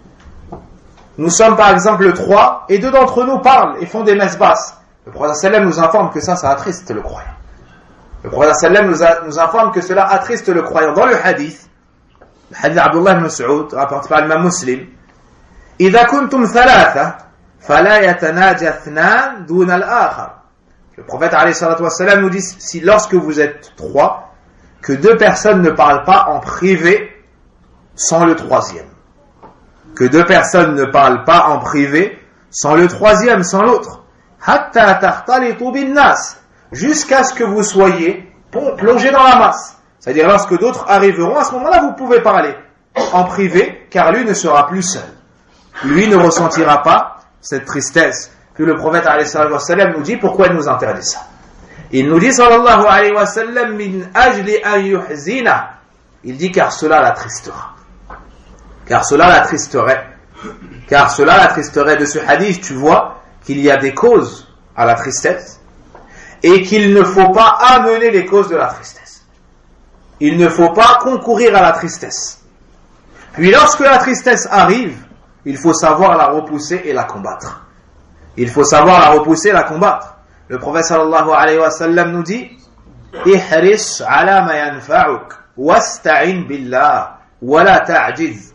Nous sommes par exemple trois, et deux d'entre nous parlent et font des messes basses. Le prophète sallam nous informe que ça, ça attriste le croyant. Le prophète sallam nous, a, nous informe que cela attriste le croyant. Dans le hadith, le hadith d'Abdullah ibn Mas'ud, rapporté par l'imam Muslim, إِذَا كُنْتُمْ ثَلَاثَةً فَلَا يَتَنَاجَ اثْنَانٌ دُونَ الْآخَرِ. Le prophète alayhi salatu wassalam nous dit, si lorsque vous êtes trois, que deux personnes ne parlent pas en privé sans le troisième. Que deux personnes ne parlent pas en privé sans le troisième, sans l'autre. Hatta tahtalitu bin nas, jusqu'à ce que vous soyez plongés dans la masse. C'est-à-dire lorsque d'autres arriveront, à ce moment-là vous pouvez parler en privé, car lui ne sera plus seul. Lui ne ressentira pas cette tristesse. Puis le prophète alayhi sallam nous dit pourquoi il nous interdit ça. Il nous dit sallallahu alayhi wa sallam min ajli an yuhzina. Il dit car cela l'attristera. Car cela l'attristerait. Car cela l'attristerait. De ce hadith, tu vois qu'il y a des causes à la tristesse et qu'il ne faut pas amener les causes de la tristesse. Il ne faut pas concourir à la tristesse. Puis lorsque la tristesse arrive, il faut savoir la repousser et la combattre. Il faut savoir la repousser et la combattre. Le prophète sallallahu alayhi wa sallam nous dit ihris ala ma yanfa'uk wasta'in billah wa la ta'jiz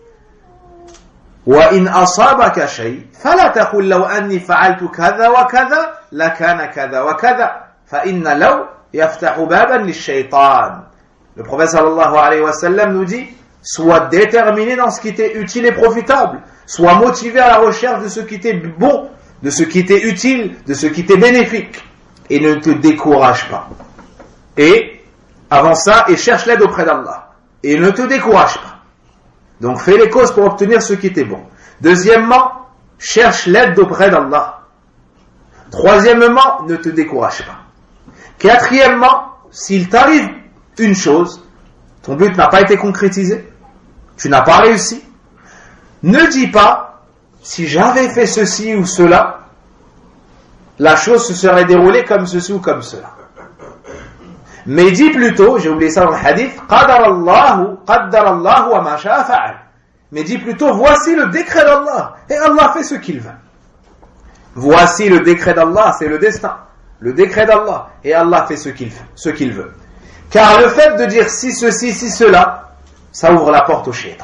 wa in asabaka shay fala taqul law anni fa'altu kadha wa kadha lakana kadha wa kadha fa inna law yaftahu baban lish-shaytan. Le prophète sallallahu alayhi wa sallam nous dit sois déterminé dans ce qui t'est utile et profitable, sois motivé à la recherche de ce qui t'est bon, de ce qui t'est utile, de ce qui t'est bénéfique, et ne te décourage pas. Et, avant ça, et cherche l'aide auprès d'Allah. Et ne te décourage pas. Donc, fais les causes pour obtenir ce qui t'est bon. Deuxièmement, cherche l'aide auprès d'Allah. Troisièmement, ne te décourage pas. Quatrièmement, s'il t'arrive une chose, ton but n'a pas été concrétisé, tu n'as pas réussi, ne dis pas, si j'avais fait ceci ou cela, la chose se serait déroulée comme ceci ou comme cela. Mais dis plutôt, j'ai oublié ça dans le hadith, qadarallahu, qaddarallahu wa ma sha'a fa'al. Mais dis plutôt, voici le décret d'Allah, et Allah fait ce qu'il veut. Voici le décret d'Allah, c'est le destin. Le décret d'Allah, et Allah fait ce qu'il fait, ce qu'il veut. Car le fait de dire si ceci, si cela, ça ouvre la porte au shaitan.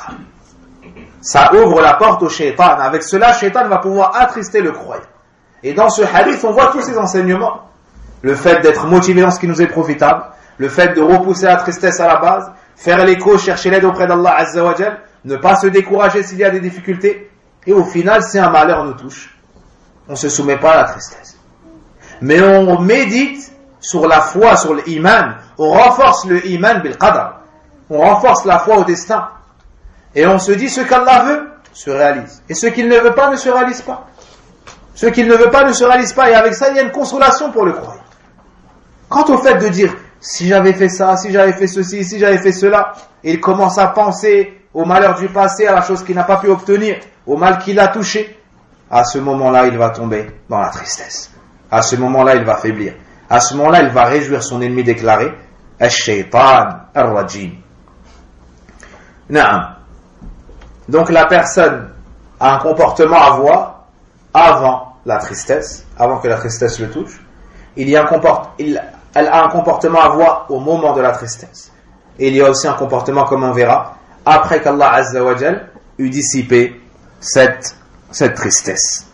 Ça ouvre la porte au shaitan. Avec cela, shaitan va pouvoir attrister le croyant. Et dans ce hadith, on voit tous ces enseignements. Le fait d'être motivé dans ce qui nous est profitable, le fait de repousser la tristesse à la base, faire l'écho, chercher l'aide auprès d'Allah Azza wa Jal, ne pas se décourager s'il y a des difficultés. Et au final, si un malheur nous touche, on ne se soumet pas à la tristesse. Mais on médite sur la foi, sur l'iman. On renforce le iman bil qadar. On renforce la foi au destin. Et on se dit ce qu'Allah veut se réalise. Et ce qu'il ne veut pas ne se réalise pas. Ce qu'il ne veut pas ne se réalise pas. Et avec ça, il y a une consolation pour le croyant. Quant au fait de dire si j'avais fait ça, si j'avais fait ceci, si j'avais fait cela, il commence à penser au malheur du passé, à la chose qu'il n'a pas pu obtenir, au mal qu'il a touché. À ce moment-là, il va tomber dans la tristesse. À ce moment-là, il va faiblir. À ce moment-là, il va réjouir son ennemi déclaré, Ash-Shaytan Ar-Rajim. Naam. Donc la personne a un comportement à avoir avant la tristesse, avant que la tristesse le touche. Il y a un comport- il, elle a un comportement à avoir au moment de la tristesse. Et il y a aussi un comportement, comme on verra, après qu'Allah Azza wa Jal eut dissipé cette, cette tristesse.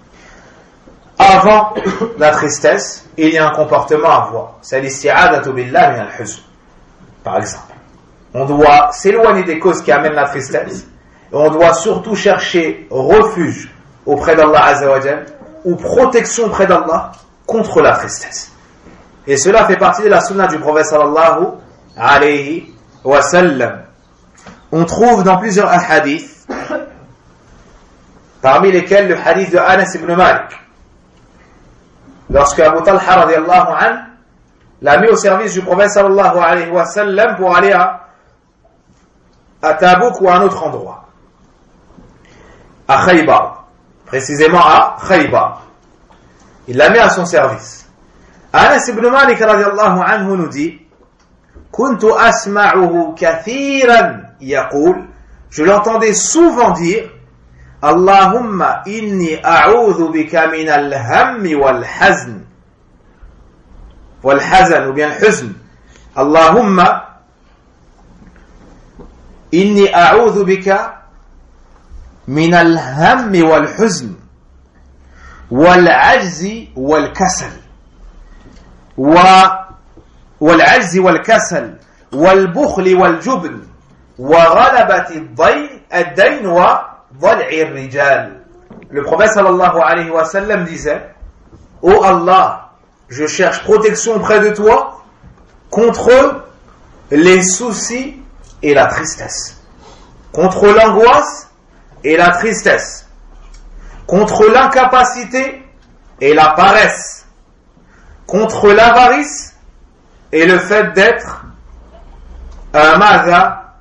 Avant la tristesse, il y a un comportement à avoir. C'est l'isti'adatu billah min al-huzn. Par exemple, on doit s'éloigner des causes qui amènent la tristesse. Et on doit surtout chercher refuge auprès d'Allah Azza wa Jal ou protection auprès d'Allah contre la tristesse. Et cela fait partie de la sunna du prophète sallallahu alayhi wa sallam. On trouve dans plusieurs hadiths, parmi lesquels le hadith de Anas ibn Malik, lorsque Abu Talha radiallahu anhu l'a mis au service du prophète sallallahu alayhi wa sallam pour aller à, à Tabouk ou à un autre endroit, à Khaybar, précisément à Khaybar. Il l'a mis à son service. Anas ibn Malik radiallahu anhu nous dit: كنت أسمعه كثيرا يقول, je l'entendais souvent dire: اللهم إني أعوذ بك من الهم والحزن والحزن ou bien الحزن. اللهم إني أعوذ بك من الهم والحزن والعجز والكسل و والعجز والكسل والبخل والجبن وغلبة الدين الدين وضلع الرجال. Le prophète sallallahu alayhi wa sallam disait: ô Allah, je cherche protection auprès de toi contre les soucis et la tristesse, contre l'angoisse et la tristesse, contre l'incapacité et la paresse, contre l'avarice et le fait d'être un maza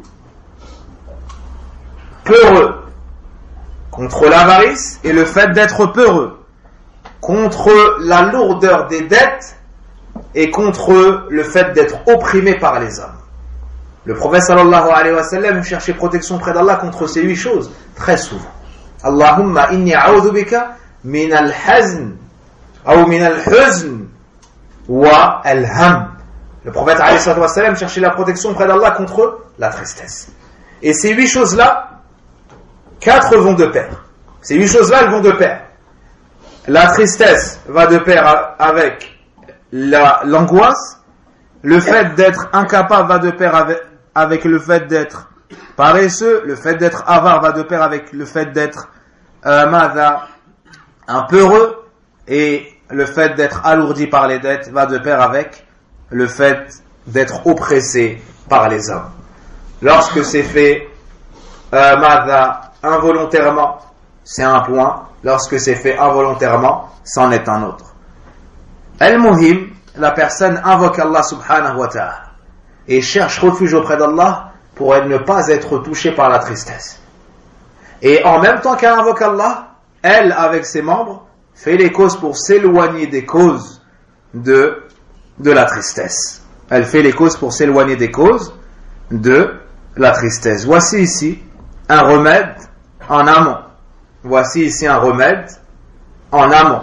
peureux, contre l'avarice et le fait d'être peureux, contre la lourdeur des dettes et contre le fait d'être opprimé par les hommes. Le prophète sallallahu alayhi wa sallam cherchait protection près d'Allah contre ces huit choses très souvent. Allahumma inni a'udhu bika min al-hazn ou min al-huzn wa al-ham. Le prophète alayhi wa sallam cherchait la protection près d'Allah contre la tristesse. Et ces huit choses-là, quatre vont de pair. Ces huit choses-là, elles vont de pair. La tristesse va de pair avec la, l'angoisse. Le fait d'être incapable va de pair avec, avec le fait d'être paresseux. Le fait d'être avare va de pair avec le fait d'être euh, mada, un peureux. Et le fait d'être alourdi par les dettes va de pair avec le fait d'être oppressé par les hommes. Lorsque c'est fait euh, mada, involontairement, c'est un point. Lorsque c'est fait involontairement, c'en est un autre. Al-Muhim, la personne invoque Allah subhanahu wa ta'ala et cherche refuge auprès d'Allah pour ne pas être touchée par la tristesse. Et en même temps qu'elle invoque Allah, elle, avec ses membres, fait les causes pour s'éloigner des causes de, de la tristesse. Elle fait les causes pour s'éloigner des causes de la tristesse. Voici ici un remède en amont. Voici ici un remède en amont.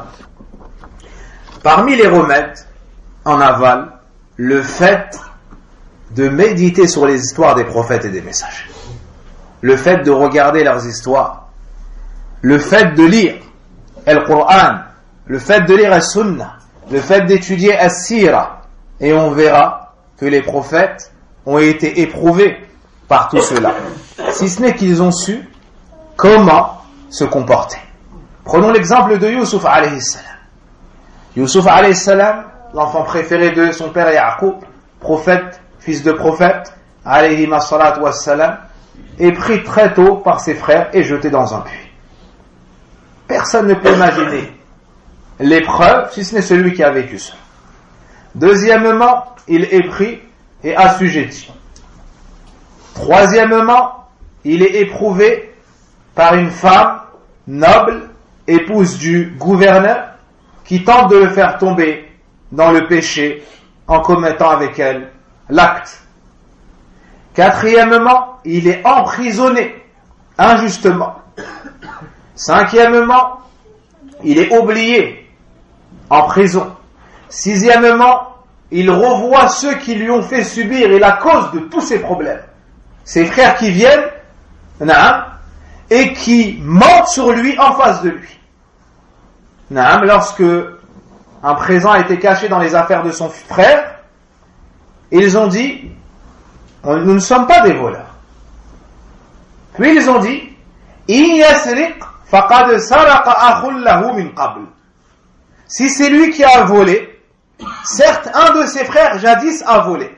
Parmi les remèdes en aval, le fait de méditer sur les histoires des prophètes et des messagers, le fait de regarder leurs histoires, le fait de lire le Coran, le fait de lire la Sunna, le fait d'étudier la Sira, et on verra que les prophètes ont été éprouvés par tout cela, si ce n'est qu'ils ont su comment se comporter. Prenons l'exemple de Youssouf alayhi salam. Youssouf alayhi salam, l'enfant préféré de son père Yaqub, prophète, fils de prophète, alayhi salatu wassalam, est pris très tôt par ses frères et jeté dans un puits. Personne ne peut imaginer l'épreuve si ce n'est celui qui a vécu ça. Deuxièmement, il est pris et assujetti. Troisièmement, il est éprouvé par une femme noble, épouse du gouverneur, qui tente de le faire tomber dans le péché en commettant avec elle l'acte. Quatrièmement, il est emprisonné injustement. Cinquièmement, il est oublié en prison. Sixièmement, il revoit ceux qui lui ont fait subir et la cause de tous ses problèmes. Ses frères qui viennent, naam, et qui mentent sur lui en face de lui. Naam, lorsque un présent a été caché dans les affaires de son frère, ils ont dit: nous ne sommes pas des voleurs. Puis ils ont dit: in yasriq faqad saraqa akhun lahu min qabl. Si c'est lui qui a volé, certes un de ses frères jadis a volé.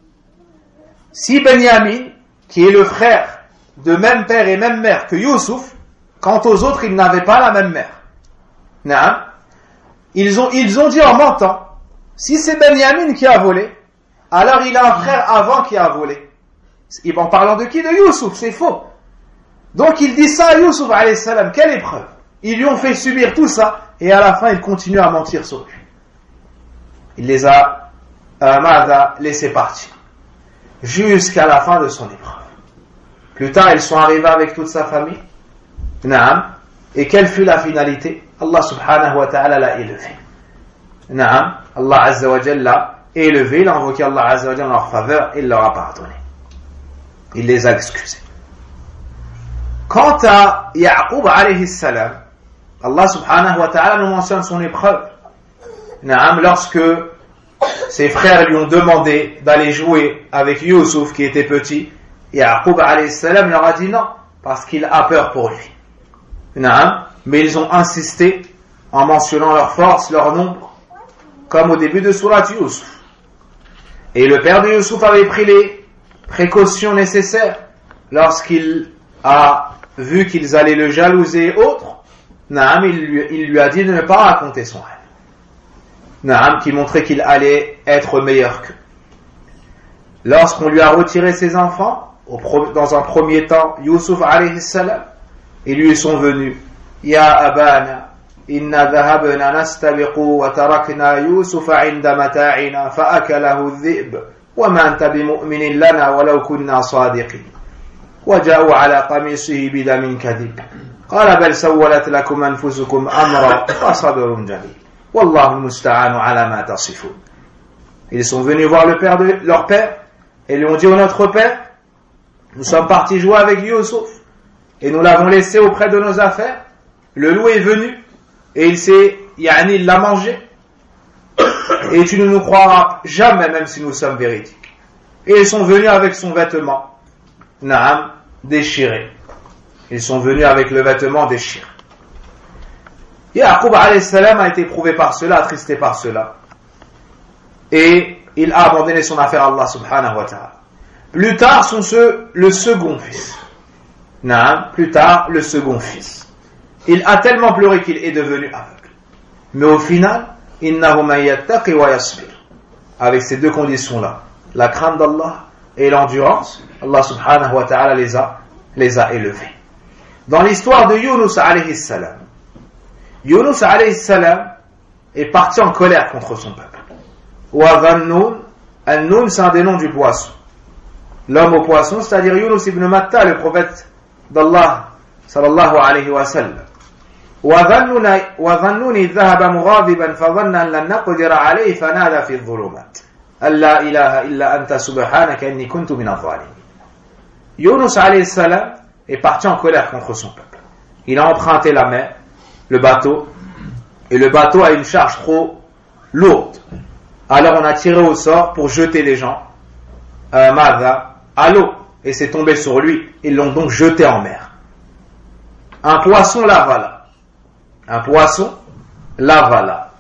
Si Benyamin, qui est le frère de même père et même mère que Youssouf, quant aux autres, ils n'avaient pas la même mère. Naam. ils ont, ils ont dit en mentant, si c'est Benyamin qui a volé, alors il a un frère avant qui a volé. En parlant de qui? De Youssouf, c'est faux. Donc il dit ça à Youssouf alayhi salam, quelle épreuve? Ils lui ont fait subir tout ça, et à la fin il continue à mentir sur lui. Il les a euh, laissés partir, jusqu'à la fin de son épreuve. Plus tard, ils sont arrivés avec toute sa famille. Naam. Et quelle fut la finalité? Allah subhanahu wa ta'ala l'a élevé. Naam. Allah azza wa jalla l'a élevé, il a invoqué Allah azza wa jalla en leur faveur, et il leur a pardonné. Il les a excusés. Quant à Ya'qub alayhi salam, Allah subhanahu wa ta'ala nous mentionne son épreuve. Naam, lorsque ses frères lui ont demandé d'aller jouer avec Youssouf qui était petit, Ya'qub alayhi salam leur a dit non, parce qu'il a peur pour lui. Naam, mais ils ont insisté en mentionnant leur force, leur nombre, comme au début de Surat Youssouf. Et le père de Youssouf avait pris les précautions nécessaires lorsqu'il a vu qu'ils allaient le jalouser et autres. Naam, il lui, il lui a dit de ne pas raconter son rêve. Naam, qui montrait qu'il allait être meilleur qu'eux. Lorsqu'on lui a retiré ses enfants, au pro, dans un premier temps, Youssouf alayhi salam, ils lui sont venus. Ya abana, inna dhahabna nastabiqu wa tarakna Youssouf inda mata'ina fa'akalahu adh-dhi'b wa ma anta bimu'minin lana walau kunna sadiqin. وجاءوا على قميصه بدم كذب قال بل سولت لكم أنفسكم أمرا فصبر جميل والله المستعان على ما تصفون. Ils sont venus voir le père de leur père et lui ont dit: oh notre père, nous sommes partis jouer avec Youssouf et nous l'avons laissé auprès de nos affaires. Le loup est venu et il s'est, yani il l'a mangé, et tu ne nous croiras jamais même si nous sommes véridiques. Et ils sont venus avec son vêtement Naam, déchiré. Ils sont venus avec le vêtement déchiré. Ya'qub alayhi salam a été éprouvé par cela, attristé par cela. Et il a abandonné son affaire à Allah subhanahu wa ta'ala. Plus tard, son ce, le second fils. Naam, plus tard, le second fils. Il a tellement pleuré qu'il est devenu aveugle. Mais au final, innahu man yattaqi wa yasbir. Avec ces deux conditions-là, la crainte d'Allah et l'endurance, Allah subhanahu wa ta'ala les a, les a élevés. Dans l'histoire de Yunus alayhi salam, Yunus alayhi salam est parti en colère contre son peuple. Wa Dhannoun, An-Nun c'est un des noms du poisson. L'homme au poisson, c'est-à-dire Yunus ibn Matta, le prophète d'Allah sallallahu alayhi wa sallam. Wa Dhannoun idh dhahaba mughadiban fa dhanna an lan naqdira alayhi fanada fi adh-dhulumat. Allah ilaha illa anta subhanaka inni kuntu min adh-dhalimin. Yunus alayhi salam est parti en colère contre son peuple. Il a emprunté la mer, le bateau, et le bateau a une charge trop lourde. Alors on a tiré au sort pour jeter les gens euh, Mada, à l'eau, et c'est tombé sur lui. Ils l'ont donc jeté en mer. Un poisson l'avala. Un poisson l'avala.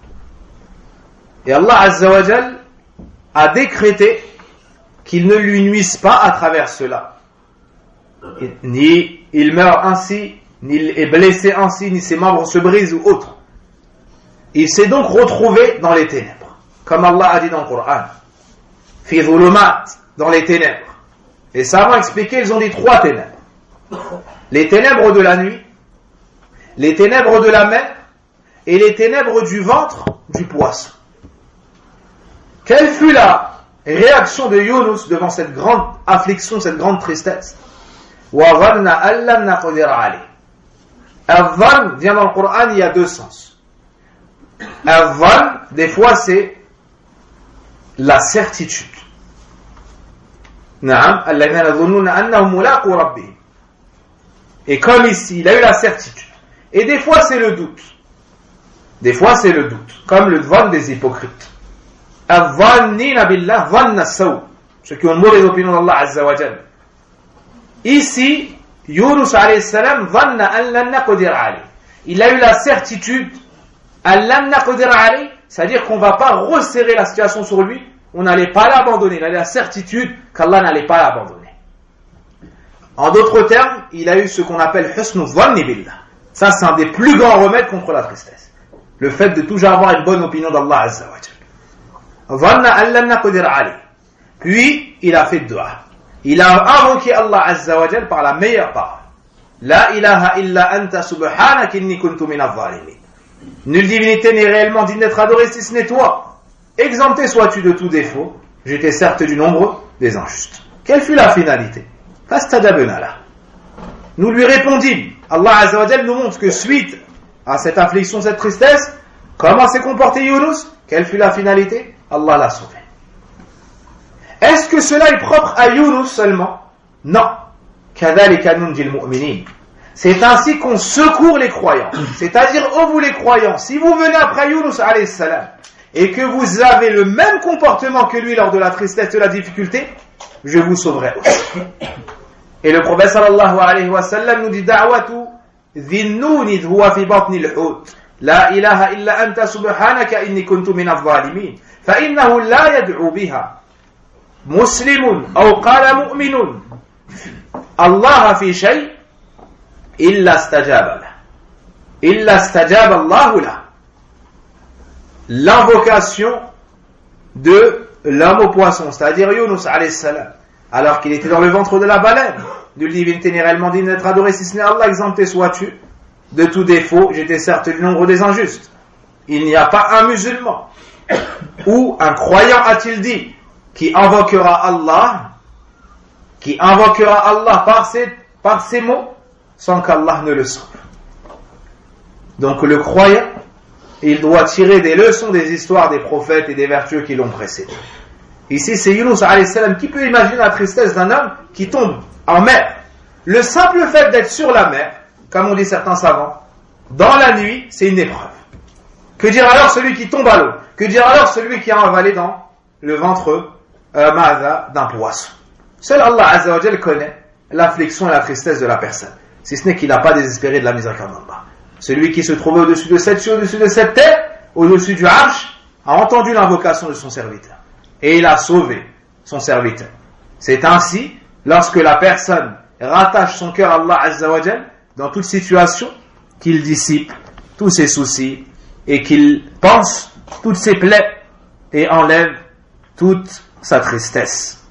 Et Allah Azza wa Jal a décrété qu'il ne lui nuise pas à travers cela. Ni il meurt ainsi, ni il est blessé ainsi, ni ses membres se brisent ou autre. Il s'est donc retrouvé dans les ténèbres. Comme Allah a dit dans le Coran. Fi dhulumat, dans les ténèbres. Les savants expliquaient, ils ont dit trois ténèbres. Les ténèbres de la nuit, les ténèbres de la mer, et les ténèbres du ventre du poisson. Quelle fut la réaction de Yunus devant cette grande affliction, cette grande tristesse? وَظَنَّ أَلَّمْ نَقْدِرَ عَلَيْهِ. Al-Dhann vient dans le Coran, il y a deux sens. Al-Dhann, des fois, c'est la certitude. نعم الذين يظنون أنهم ملاقو ربهم. Et comme ici, il a eu la certitude. Et des fois, c'est le doute. Des fois, c'est le doute. Comme le dhann des hypocrites. Al-dhannina billah dhanna as-saw. Ceux qui ont mauvaise opinion d'Allah Azza wa Jalla. Ici, Yunus alayhi salam dhanna an lan naqdir alayh. Il a eu la certitude an lan naqdir alayh, c'est-à-dire qu'on ne va pas resserrer la situation sur lui, on n'allait pas l'abandonner. Il a eu la certitude qu'Allah n'allait pas l'abandonner. En d'autres termes, il a eu ce qu'on appelle husnu dhanni billah. Ça, c'est un des plus grands remèdes contre la tristesse. Le fait de toujours avoir une bonne opinion d'Allah Azza wa Jal. Puis, il a fait dua. Il a invoqué Allah Azza wa Jal par la meilleure parole. La ilaha illa anta subhanak inni kuntu min adh-dhalimin. Nulle divinité n'est réellement digne d'être adorée si ce n'est toi. Exempté sois-tu de tout défaut. J'étais certes du nombre des injustes. Quelle fut la finalité? Fastajabna lah. Nous lui répondîmes. Allah Azza wa Jal nous montre que suite à cette affliction, cette tristesse, comment s'est comporté Yunus? Quelle fut la finalité? Allah l'a sauvé. Est-ce que cela est propre à Yunus seulement? Non. Kadhalika nunjil mu'minin. C'est ainsi qu'on secourt les croyants. C'est-à-dire, oh vous les croyants, si vous venez après Yunus alayhi salam et que vous avez le même comportement que lui lors de la tristesse et de la difficulté, je vous sauverai aussi. Et le prophète sallallahu alayhi wa sallam nous dit da'watu dhinnun idh huwa fi batni al-hut la ilaha illa anta subhanaka inni kuntu min adh-dhalimin fa innahu la yad'u biha muslimun aw qala mu'minun Allah fi shay illa istajaba lahu illa istajaba Allah lahu. L'invocation de l'homme au poisson, c'est-à-dire Yunus alayhi salam, alors qu'il était dans le ventre de la baleine. Nulle divinité n'est réellement digne d'être adorée si ce n'est Allah, exempté sois-tu de tout défaut, j'étais certes du nombre des injustes. Il n'y a pas un musulman ou un croyant, a-t-il dit, qui invoquera Allah, qui invoquera Allah par ses, par ses mots, sans qu'Allah ne le sauve. Donc le croyant, il doit tirer des leçons des histoires des prophètes et des vertueux qui l'ont précédé. Ici, c'est Yunus alayhi salam. Qui peut imaginer la tristesse d'un homme qui tombe en mer? Le simple fait d'être sur la mer, comme on dit certains savants, dans la nuit, c'est une épreuve. Que dire alors celui qui tombe à l'eau? Que dire alors celui qui a avalé dans le ventre euh, maza d'un poisson? Seul Allah Azza wa Jal connaît l'affliction et la tristesse de la personne, si ce n'est qu'il n'a pas désespéré de la miséricorde d'Allah. Celui qui se trouvait au-dessus de cette cieux, au-dessus de cette terre, au-dessus du arsh, a entendu l'invocation de son serviteur. Et il a sauvé son serviteur. C'est ainsi, lorsque la personne rattache son cœur à Allah Azza wa Jal, dans toute situation, qu'il dissipe tous ses soucis et qu'il pense toutes ses plaies et enlève toute sa tristesse.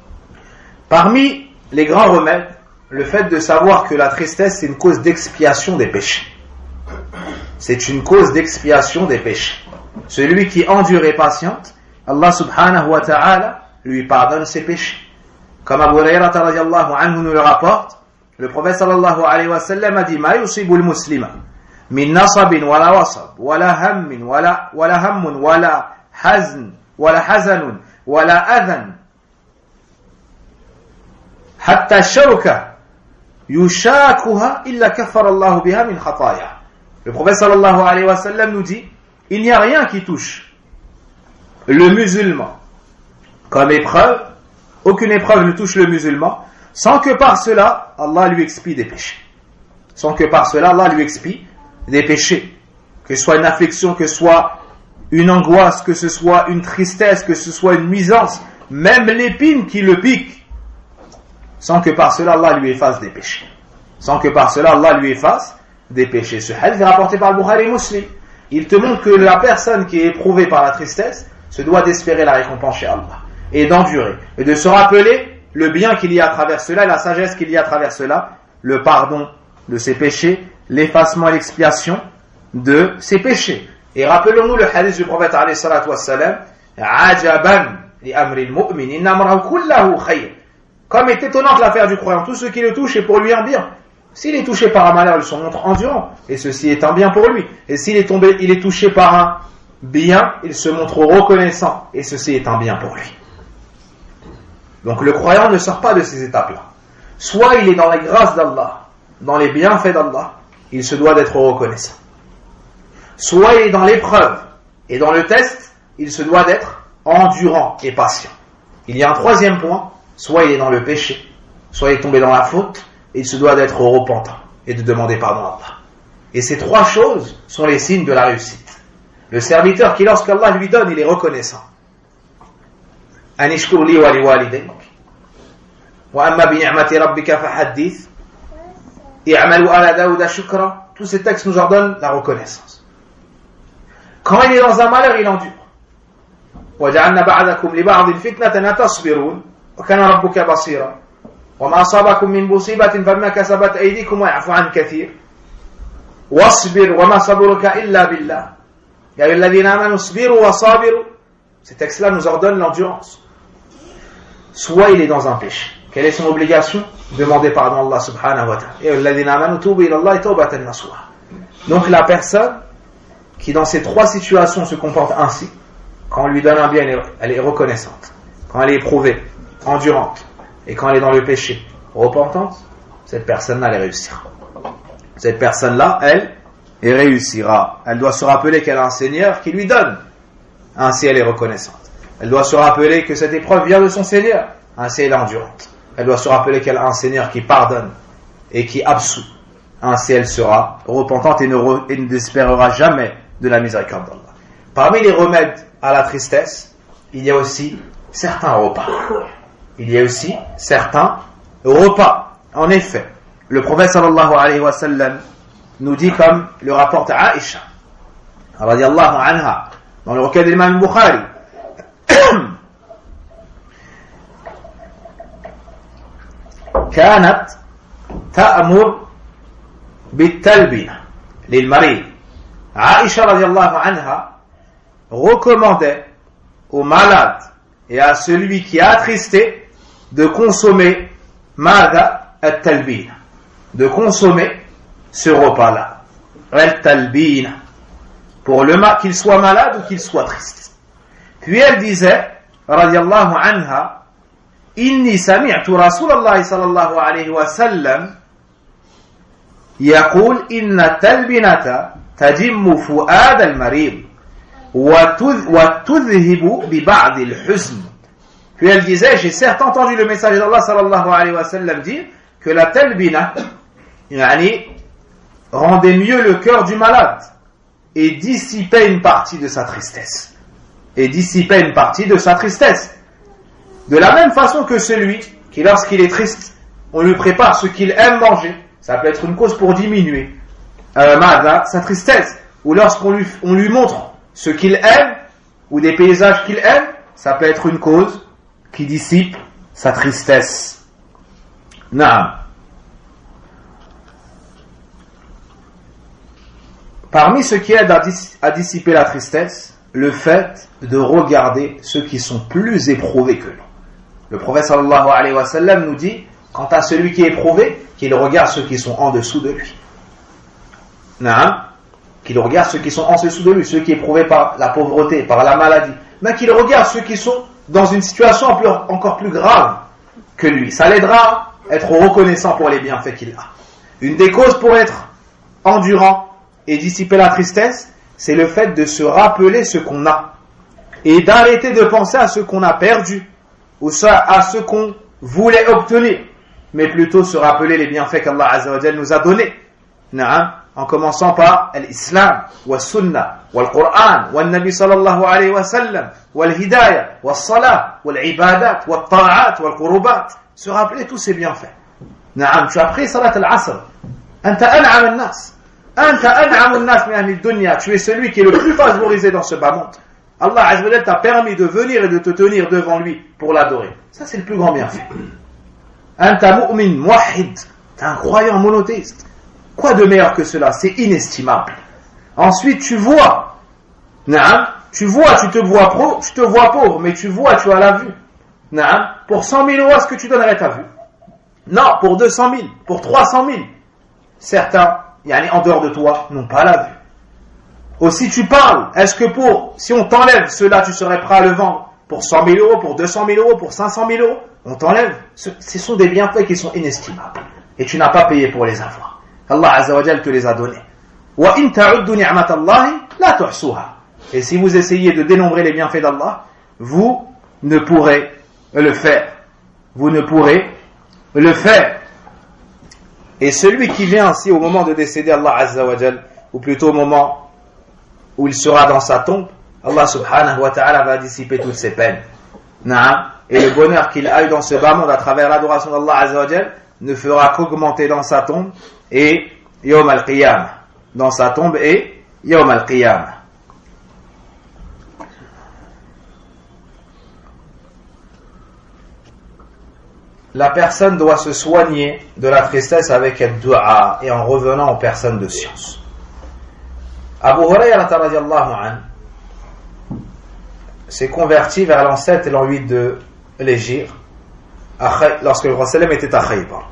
Parmi les grands remèdes, le fait de savoir que la tristesse c'est une cause d'expiation des péchés. C'est une cause d'expiation des péchés. Celui qui endure et patiente, Allah subhanahu wa ta'ala lui pardonne ses péchés. Comme Abu Hurayrata radiyallahu anhu nous le rapporte, le prophète sallallahu alayhi wa sallam a dit ma yusibu al-muslima min nasabin wala wasab wala hammin wala wala hammun wala hazn wala hazanun wala adhan hatta shawka yushakuha illa kaffara Allah biha min khataya. Le prophète sallallahu alayhi wa sallam nous dit il n'y a rien qui touche le musulman comme épreuve, aucune épreuve ne touche le musulman sans que par cela Allah lui expie des péchés. Sans que par cela Allah lui expie des péchés. Que ce soit une affliction, que ce soit une angoisse, que ce soit une tristesse, que ce soit une nuisance, même l'épine qui le pique, sans que par cela Allah lui efface des péchés. Sans que par cela Allah lui efface des péchés. Ce hadith est rapporté par le Bukhari et Muslim. Il te montre que la personne qui est éprouvée par la tristesse se doit d'espérer la récompense chez Allah et d'endurer et de se rappeler le bien qu'il y a à travers cela, la sagesse qu'il y a à travers cela, le pardon de ses péchés, l'effacement et l'expiation de ses péchés. Et rappelons-nous le hadith du prophète alayhi salatu wassalam, ajaban li amri al-mu'min inna amrahu kullahu khayr. Comme est étonnante l'affaire du croyant, tout ce qui le touche est pour lui un bien. S'il est touché par un malheur, il se montre endurant, et ceci est un bien pour lui. Et s'il est tombé, il est touché par un bien, il se montre reconnaissant, et ceci est un bien pour lui. Donc le croyant ne sort pas de ces étapes-là. Soit il est dans la grâce d'Allah, dans les bienfaits d'Allah, il se doit d'être reconnaissant. Soit il est dans l'épreuve, et dans le test, il se doit d'être endurant et patient. Il y a un troisième point, soit il est dans le péché, soit il est tombé dans la faute, et il se doit d'être repentant et de demander pardon à Allah. Et ces trois choses sont les signes de la réussite. Le serviteur qui, lorsqu'Allah lui donne, il est reconnaissant. Anishkur li wa li walidayk wa amma bi ni'mati rabbika fahaddith i'malu ala Daouda shukra. Tous ces textes nous ordonnent la reconnaissance. Quand il est dans un malheur, il endure. وَجَعَلْنَا بَعْضَكُمْ لِبَعْضٍ فِتْنَةً أَتَصْبِرُونَ وَكَانَ رَبُّكَ بَصِيرًا وَمَا أَصَابَكُم مِّن مُّصِيبَةٍ فَبِمَا كَسَبَتْ أَيْدِيكُمْ وَيَعْفُو عَن كَثِيرٍ وَاصْبِرْ وَمَا صَبْرُكَ إِلَّا بِاللَّهِ يَا أَيُّهَا الَّذِينَ آمَنُوا اصْبِرُوا وَصَابِرُوا. Ces textes-là nous ordonnent l'endurance. Soit il est dans un péché. Quelle est son obligation? Demander pardon à Allah subhanahu wa ta'ala. يَا أَيُّهَا الَّذِينَ آمَنُوا تُوبُوا إِلَى اللَّهِ تَوْبَةً نَصُوحًا. Donc la personne qui dans ces trois situations se comporte ainsi, quand on lui donne un bien, elle est reconnaissante. Quand elle est éprouvée, endurante, et quand elle est dans le péché, repentante, cette personne-là, elle réussira. Cette personne-là, elle, elle réussira. Elle doit se rappeler qu'elle a un Seigneur qui lui donne. Ainsi, elle est reconnaissante. Elle doit se rappeler que cette épreuve vient de son Seigneur. Ainsi, elle est endurante. Elle doit se rappeler qu'elle a un Seigneur qui pardonne et qui absout. Ainsi, elle sera repentante et ne, re, et ne désespérera jamais de la miséricorde d'Allah. Parmi les remèdes à la tristesse, il y a aussi certains repas. Il y a aussi certains repas. En effet, le prophète sallallahu alayhi wa sallam nous dit, comme le rapporte Aïcha radiyallahu anha dans le recueil de l'imam Bukhari, كانت تأمر بالتلبية للمريض. Aïcha radiyallahu anha recommandait aux malades et à celui qui est attristé de consommer mada at-talbina, de consommer ce repas-là, al-talbina, pour le mal, qu'il soit malade ou qu'il soit triste. Puis elle disait, radiyallahu anha, inni sami'tu Rasulallah sallallahu alayhi wa sallam يقول إن التلبنة تجم فؤاد المريض وتذهب ببعض الحزن. Puis elle disait, j'ai certes entendu le message d'Allah sallallahu alayhi wa sallam dire que la talbina yani, rendait mieux le cœur du malade et dissipait une partie de sa tristesse. Et dissipait une partie de sa tristesse. De la même façon que celui qui, lorsqu'il est triste, on lui prépare ce qu'il aime manger, ça peut être une cause pour diminuer euh, mada, sa tristesse. Ou lorsqu'on lui, on lui montre ce qu'il aime, ou des paysages qu'il aime, ça peut être une cause qui dissipe sa tristesse. Naam. Parmi ce qui aide à, dis- à dissiper la tristesse, le fait de regarder ceux qui sont plus éprouvés que nous. Le prophète sallallahu alayhi wa sallam nous dit, quant à celui qui est éprouvé, qu'il regarde ceux qui sont en dessous de lui. Naam. Qu'il regarde ceux qui sont en dessous de lui, ceux qui sont éprouvés par la pauvreté, par la maladie, mais qu'il regarde ceux qui sont dans une situation encore plus grave que lui. Ça l'aidera à être reconnaissant pour les bienfaits qu'il a. Une des causes pour être endurant et dissiper la tristesse, c'est le fait de se rappeler ce qu'on a et d'arrêter de penser à ce qu'on a perdu ou à ce qu'on voulait obtenir, mais plutôt se rappeler les bienfaits qu'Allah Azza wa Jalla nous a donnés. Naam. En commençant par l'islam, wa sunna, wa al-Qur'an, wa al-Nabi sallallahu alayhi wa sallam, wa al-Hidayah, wa al-Salah, wa al-Ibadat, wa al-Ta'at, wa al-Qurubat. Se rappeler tous ces bienfaits. Naam, tu as pris salat al-Asr. Anta an'am al-nas. Anta an'am al-nas min ahli dunya. Tu es celui qui est le plus favorisé dans ce bas monde. Allah Azza wa Jalla t'a permis de venir et de te tenir devant lui pour l'adorer. Ça, c'est le plus grand bienfait. Anta mu'min muwahhid. T'es un croyant monothéiste. Quoi de meilleur que cela? C'est inestimable. Ensuite, tu vois, naam, tu vois, tu te vois pro, tu te vois pauvre, mais tu vois, tu as la vue. Naam, pour cent mille euros, est-ce que tu donnerais ta vue? Non, pour deux cent mille, pour trois cent mille. Certains, yani en dehors de toi, n'ont pas la vue. Aussi, tu parles, est-ce que pour, si on t'enlève cela, tu serais prêt à le vendre pour cent mille euros, pour deux cent mille euros, pour cinq cent mille euros? On t'enlève. Ce, ce sont des bienfaits qui sont inestimables. Et tu n'as pas payé pour les avoir. Allah Azza wa Jal te les a donnés. Wa in ta'uddu ni'matallahi la tuhsuha. Et si vous essayez de dénombrer les bienfaits d'Allah, vous ne pourrez le faire. Vous ne pourrez le faire. Et celui qui vient ainsi au moment de décéder, Allah Azza wa Jal, ou plutôt au moment où il sera dans sa tombe, Allah subhanahu wa ta'ala va dissiper toutes ses peines. Naam. Et le bonheur qu'il a eu dans ce bas monde à travers l'adoration d'Allah Azza wa Jal ne fera qu'augmenter dans sa tombe et Yawm al-Qiyamah. Dans sa tombe et Yawm al-Qiyamah. la personne doit se soigner de la tristesse avec un dua et en revenant aux personnes de science. Abu Hurayrah radiyallahu anhu s'est converti vers l'an sept et l'an huit de l'Hégire, lorsque le prophète était à Khaybar.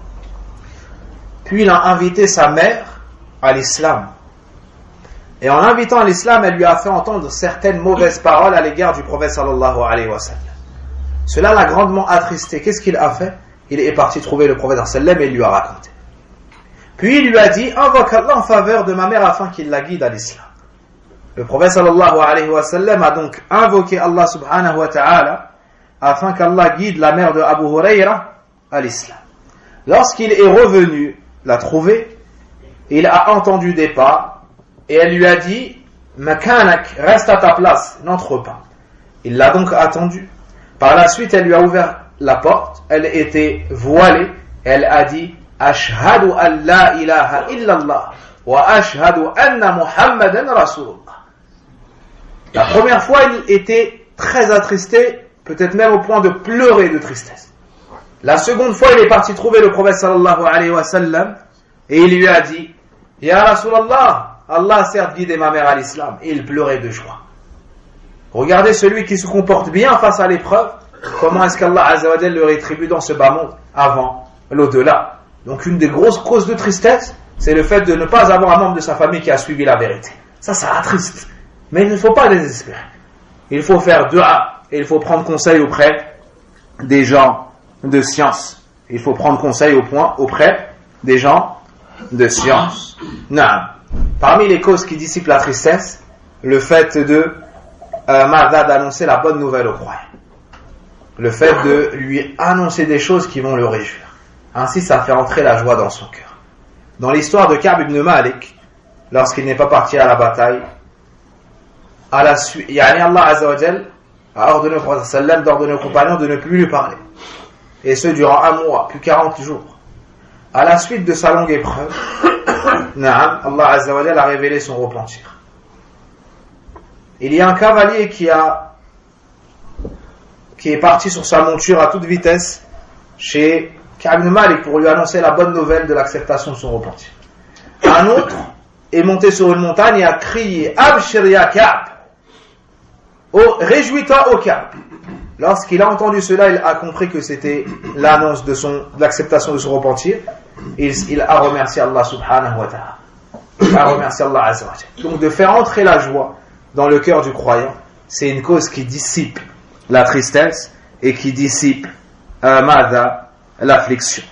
Puis il a invité sa mère à l'islam. Et en l'invitant à l'islam, elle lui a fait entendre certaines mauvaises paroles à l'égard du prophète sallallahu alayhi wa sallam. Cela l'a grandement attristé. Qu'est-ce qu'il a fait? Il est parti trouver le prophète sallallahu alayhi wa sallam et lui a raconté. Puis il lui a dit, invoque Allah en faveur de ma mère afin qu'il la guide à l'islam. Le prophète sallallahu alayhi wa sallam a donc invoqué Allah subhanahu wa ta'ala afin qu'Allah guide la mère de Abu Hurayrah à l'islam. Lorsqu'il est revenu la trouver, il a entendu des pas et elle lui a dit, Makanak, reste à ta place, n'entre pas. Il l'a donc attendu. Par la suite, elle lui a ouvert la porte, elle était voilée, elle a dit, Ashhadu an la ilaha illallah wa ashhadu anna Muhammadan Rasulullah. La première fois, il était très attristé, peut-être même au point de pleurer de tristesse. La seconde fois, il est parti trouver le prophète sallallahu alayhi wa sallam et il lui a dit, Ya Rasulallah, Allah a certes guidé ma mère à l'islam, et il pleurait de joie. Regardez celui qui se comporte bien face à l'épreuve, comment est-ce qu'Allah Azza wa Jalla le rétribue dans ce bas monde, avant l'au-delà. Donc une des grosses causes de tristesse, c'est le fait de ne pas avoir un membre de sa famille qui a suivi la vérité. Ça, ça attriste. Mais il ne faut pas désespérer. Il faut faire dua, et il faut prendre conseil auprès des gens de science. Il faut prendre conseil au point auprès des gens de science. Non. Parmi les causes qui dissipent la tristesse, le fait de euh, Ma'da d'annoncer la bonne nouvelle au croyant. Le fait de lui annoncer des choses qui vont le réjouir. Ainsi, ça fait entrer la joie dans son cœur. Dans l'histoire de Ka'b ibn Malik, lorsqu'il n'est pas parti à la bataille, à la suite, yani Allah Azza wa Jal a ordonné au prophète sallam d'ordonner aux compagnons de ne plus lui parler. Et ce durant un mois, puis quarante jours. À la suite de sa longue épreuve, Naam, Allah Azza wa Jalla a révélé son repentir. Il y a un cavalier qui a qui est parti sur sa monture à toute vitesse chez Ka'b ibn Malik pour lui annoncer la bonne nouvelle de l'acceptation de son repentir. Un autre est monté sur une montagne et a crié Abshir ya Ka'b, oh, réjouis-toi au Ka'b. Lorsqu'il a entendu cela, il a compris que c'était l'annonce de son de l'acceptation de son repentir. Il, il a remercié Allah subhanahu wa ta'ala. Il a remercié Allah azza wa jalla. Donc de faire entrer la joie dans le cœur du croyant, c'est une cause qui dissipe la tristesse et qui dissipe euh, mada, l'affliction.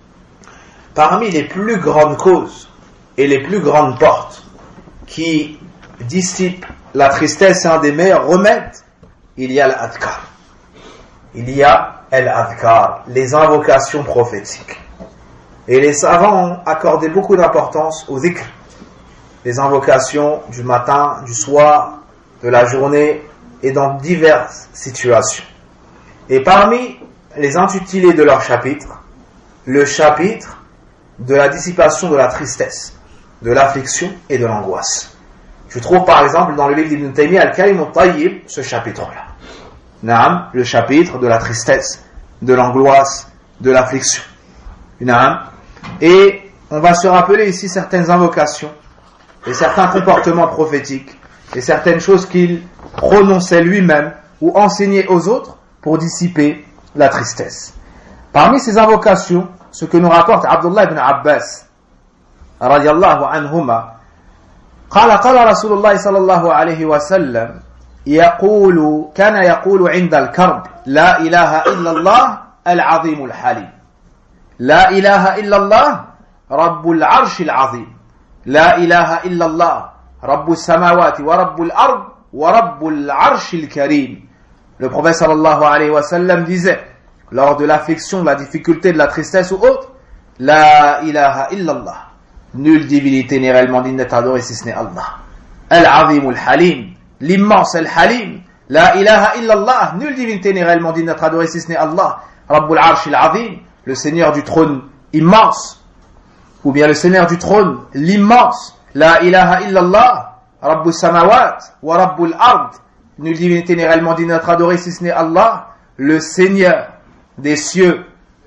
Parmi les plus grandes causes et les plus grandes portes qui dissipent la tristesse et un des meilleurs remèdes, il y a l'adhkar. Il y a l'adhkar, les invocations prophétiques. Et les savants ont accordé beaucoup d'importance au dhikr, les invocations du matin, du soir, de la journée et dans diverses situations. Et parmi les intitulés de leur chapitre, le chapitre de la dissipation de la tristesse, de l'affliction et de l'angoisse. Je trouve par exemple dans le livre d'Ibn Taymiyyah Al-Kalim Al-Tayyib ce chapitre-là. Naam, le chapitre de la tristesse, de l'angoisse, de l'affliction. Naam. Et on va se rappeler ici certaines invocations et certains comportements prophétiques et certaines choses qu'il prononçait lui-même ou enseignait aux autres pour dissiper la tristesse. Parmi ces invocations, ce que nous rapporte Abdullah ibn Abbas radiyallahu anhuma, قال قال رسول الله صلى الله عليه وسلم يقول كان يقول عند الكرب لا إله إلا الله العظيم الحليم لا إله إلا الله رب العرش العظيم لا إله إلا الله رب السماوات ورب الأرض ورب العرش الكريم. Le prophète sallallahu alayhi wa sallam disait lors de l'affliction, de la difficulté, de la tristesse ou autre, la ilaha illallah, nulle divinité n'est réellement digne d'être adorée si ce n'est Allah. Al-Azim al-Halim, l'immense al-Halim, la ilaha illallah, nulle divinité n'est réellement digne d'être adorée si ce n'est Allah. Rabbul Arsh al-Azim, le Seigneur du trône immense, ou bien le Seigneur du trône, l'immense, la ilaha illallah, Rabbus Samawat, wa Rabbul Ard, nulle divinité n'est réellement digne d'être adorée si ce n'est Allah, le Seigneur des cieux,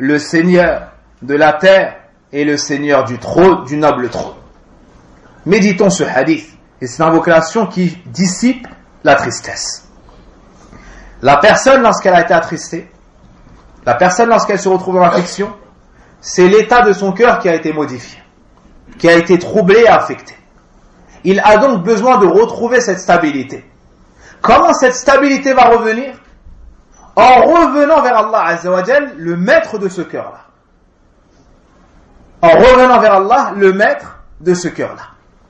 le Seigneur de la terre et le Seigneur du trône, du noble trône. Méditons ce hadith, et c'est une invocation qui dissipe la tristesse. La personne, lorsqu'elle a été attristée, la personne, lorsqu'elle se retrouve dans l'affliction, c'est l'état de son cœur qui a été modifié, qui a été troublé et affecté. Il a donc besoin de retrouver cette stabilité. Comment cette stabilité va revenir? En revenant vers Allah Azza wa Jal, le maître de ce cœur-là. En revenant vers Allah, le maître de ce cœur-là.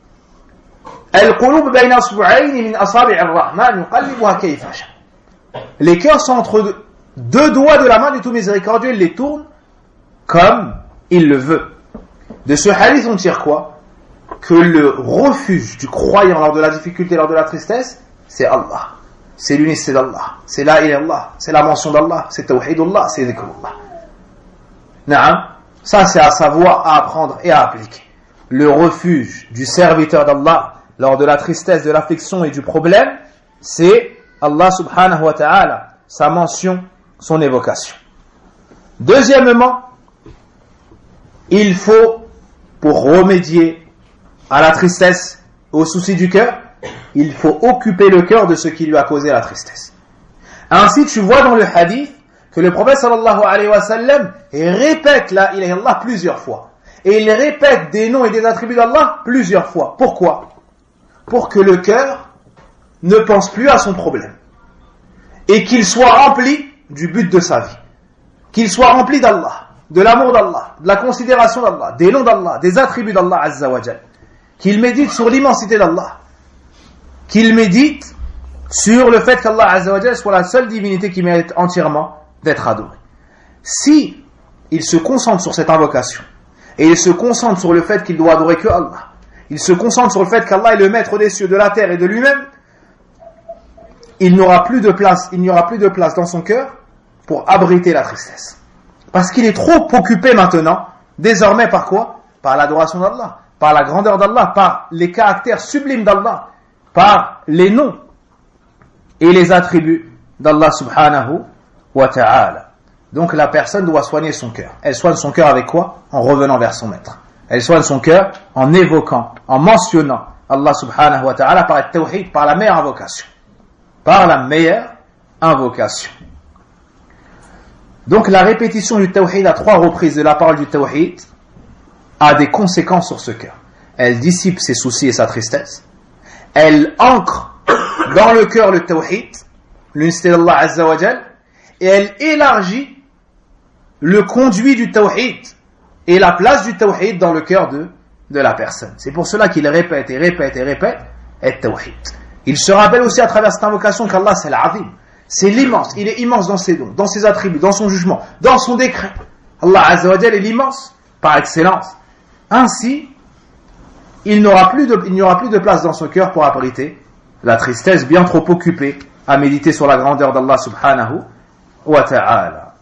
Les cœurs sont entre deux doigts de la main du tout miséricordieux, il les tourne comme il le veut. De ce hadith, on tire quoi? Que le refuge du croyant lors de la difficulté, lors de la tristesse, c'est Allah. C'est l'unicité d'Allah. C'est la ilaha illallah. C'est la mention d'Allah. C'est tawhidullah. C'est dhikrullah. Naam. Ça, c'est à savoir, à apprendre et à appliquer. Le refuge du serviteur d'Allah lors de la tristesse, de l'affliction et du problème, c'est Allah subhanahu wa ta'ala, sa mention, son évocation. Deuxièmement, il faut, pour remédier à la tristesse, aux soucis du cœur, il faut occuper le cœur de ce qui lui a causé la tristesse. Ainsi, tu vois dans le hadith que le prophète sallallahu alayhi wa sallam répète la ilaha illallah plusieurs fois. Et il répète des noms et des attributs d'Allah plusieurs fois. Pourquoi? Pour que le cœur ne pense plus à son problème. Et qu'il soit rempli du but de sa vie. Qu'il soit rempli d'Allah, de l'amour d'Allah, de la considération d'Allah, des noms d'Allah, des attributs d'Allah Azza wa Jal. Qu'il médite sur l'immensité d'Allah. Qu'il médite sur le fait qu'Allah Azza wa Jal soit la seule divinité qui mérite entièrement d'être adorée. Si il se concentre sur cette invocation, et il se concentre sur le fait qu'il doit adorer que Allah, il se concentre sur le fait qu'Allah est le maître des cieux, de la terre et de lui-même, il n'aura plus de place, il n'y aura plus de place dans son cœur pour abriter la tristesse. Parce qu'il est trop occupé maintenant, désormais par quoi? Par l'adoration d'Allah, par la grandeur d'Allah, par les caractères sublimes d'Allah, par les noms et les attributs d'Allah subhanahu wa ta'ala. Donc la personne doit soigner son cœur. Elle soigne son cœur avec quoi? En revenant vers son maître. Elle soigne son cœur en évoquant, en mentionnant Allah subhanahu wa ta'ala par le tawhid, par la meilleure invocation. Par la meilleure invocation. Donc la répétition du tawhid à trois reprises de la parole du tawhid a des conséquences sur ce cœur. Elle dissipe ses soucis et sa tristesse. Elle ancre dans le cœur le tawhid, l'unicité d'Allah Azza wa Jal, et elle élargit le conduit du tawhid et la place du tawhid dans le cœur de, de la personne. C'est pour cela qu'il répète et répète et répète et tawhid. Il se rappelle aussi à travers cette invocation qu'Allah c'est l'azim, c'est l'immense, il est immense dans ses dons, dans ses attributs, dans son jugement, dans son décret. Allah Azza wa Jal est l'immense par excellence. Ainsi, il n'aura plus de, il n'y aura plus de place dans son cœur pour abriter la tristesse, bien trop occupée à méditer sur la grandeur d'Allah subhanahu wa ta'ala.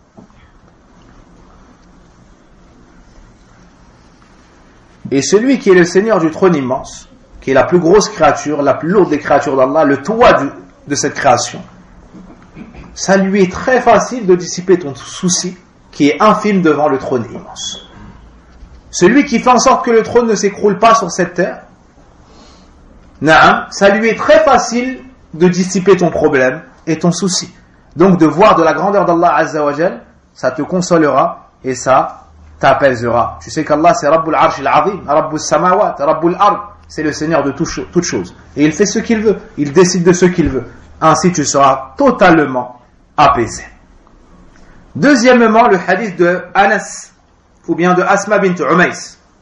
Et celui qui est le Seigneur du trône immense, qui est la plus grosse créature, la plus lourde des créatures d'Allah, le toit du, de cette création, ça lui est très facile de dissiper ton souci qui est infime devant le trône immense. Celui qui fait en sorte que le trône ne s'écroule pas sur cette terre, naam, ça lui est très facile de dissiper ton problème et ton souci. Donc de voir de la grandeur d'Allah Azza wa Jal, ça te consolera et ça t'apaisera. Tu sais qu'Allah c'est Rabbul Arsh al-Azim, Rabbul Samawat, Rabbul Ard, c'est le Seigneur de toutes choses. Et il fait ce qu'il veut, il décide de ce qu'il veut. Ainsi tu seras totalement apaisé. Deuxièmement, le hadith de Anas, ou bien de Asma bint Umays.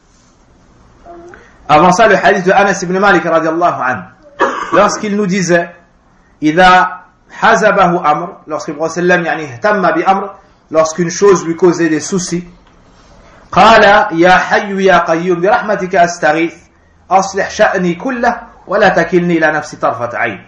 Avant ça, le hadith de Anas ibn Malik radiallahu anhu. Lorsqu'il nous disait, إذا حزبه أمر, lorsque le prophète يعني اهتم بأمر, lorsqu'une chose lui causait des soucis, قال يا حي يا قيوم برحمتك أستغيث أصلح شأني كله ولا تكلني إلى نفسي طرفة عين.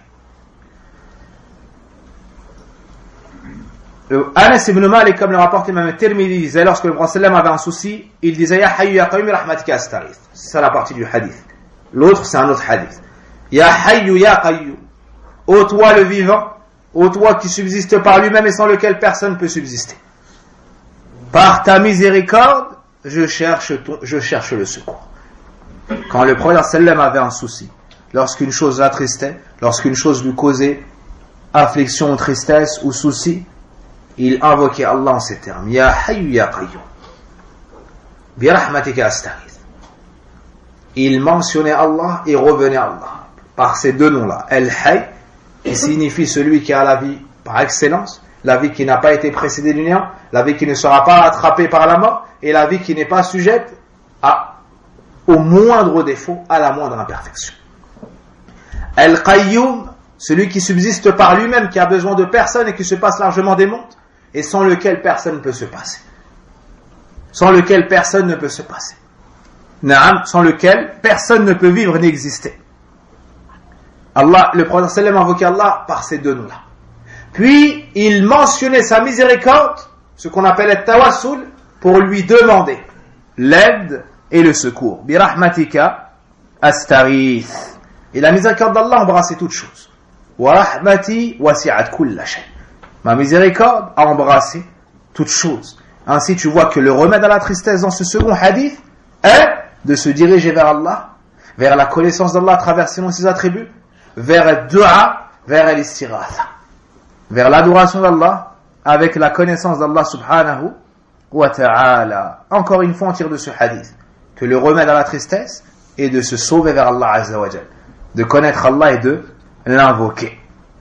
Anas ibn Malik, comme le rapporte Imam Tirmidhi, disait lorsque le prophète avait un souci, il disait Ya Hayyu Ya Qayyum Rahmatika Astaghith. C'est ça la partie du hadith. L'autre, c'est un autre hadith. Ya Hayyu Ya Qayyum. Ô toi le vivant, ô toi qui subsiste par lui-même et sans lequel personne ne peut subsister. par ta miséricorde, je cherche, ton, je cherche le secours. Quand le prophète sallam avait un souci, lorsqu'une chose l'attristait, lorsqu'une chose lui causait affliction, tristesse ou souci, il invoquait Allah en ces termes. Ya Hayyu Ya Qayyum. Bi rahmatika astaghith. Il mentionnait Allah et revenait à Allah par ces deux noms-là. El Hayy, qui signifie celui qui a la vie par excellence, la vie qui n'a pas été précédée du néant, la vie qui ne sera pas attrapée par la mort, et la vie qui n'est pas sujette à, au moindre défaut, à la moindre imperfection. El Qayyum, celui qui subsiste par lui-même, qui a besoin de personne et qui se passe largement des mondes, et sans lequel personne ne peut se passer. Sans lequel personne ne peut se passer. Naam, sans lequel personne ne peut vivre ni exister. Allah, le prophète sallam invoquait Allah par ces deux noms-là. Puis, il mentionnait sa miséricorde, ce qu'on appelle le tawassul, pour lui demander l'aide et le secours. Bi rahmatika astarith. Et la miséricorde d'Allah embrassait toutes choses. Wa rahmati wasi'at kulla shay. Ma miséricorde a embrassé toutes choses. Ainsi, tu vois que le remède à la tristesse dans ce second hadith est de se diriger vers Allah, vers la connaissance d'Allah à travers ses noms et ses attributs, vers le dua, vers l'istighatha, vers l'adoration d'Allah avec la connaissance d'Allah subhanahu wa ta'ala. Encore une fois, on tire de ce hadith que le remède à la tristesse est de se sauver vers Allah azza wa jal, de connaître Allah et de l'invoquer.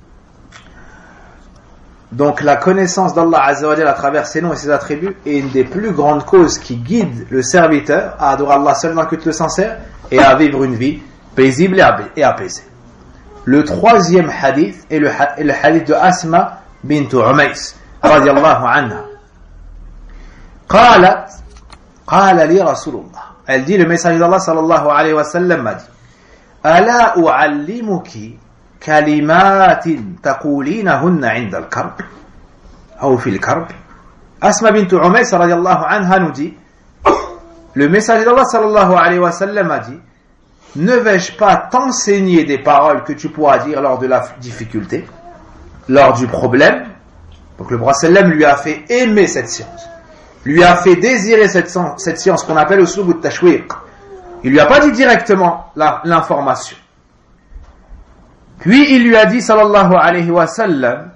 Donc la connaissance d'Allah azza wa jal à travers ses noms et ses attributs est une des plus grandes causes qui guide le serviteur à adorer Allah seul dans le culte sincère et à vivre une vie paisible et apaisée. Le troisième hadith est le, est le hadith de Asma bint Umays radiyallahu anha. قالت قال لي رسول الله. Elle dit, le messager d'Allah sallallahu alayhi wa sallam m'a dit, ألا أعلمك كلمات تقولينهن عند الكرب أو في الكرب. Asma bint Umays radiyallahu anha nous dit, le messager d'Allah sallallahu alayhi wa sallam a dit, ne vais-je pas t'enseigner des paroles que tu pourras dire lors de la difficulté, lors du problème? Donc le prophète sallam lui a fait aimer cette science, lui a fait désirer cette, cette science qu'on appelle uslub at-tashwiq. Il lui a pas dit directement la, l'information. Puis il lui a dit sallallahu alayhi wa sallam,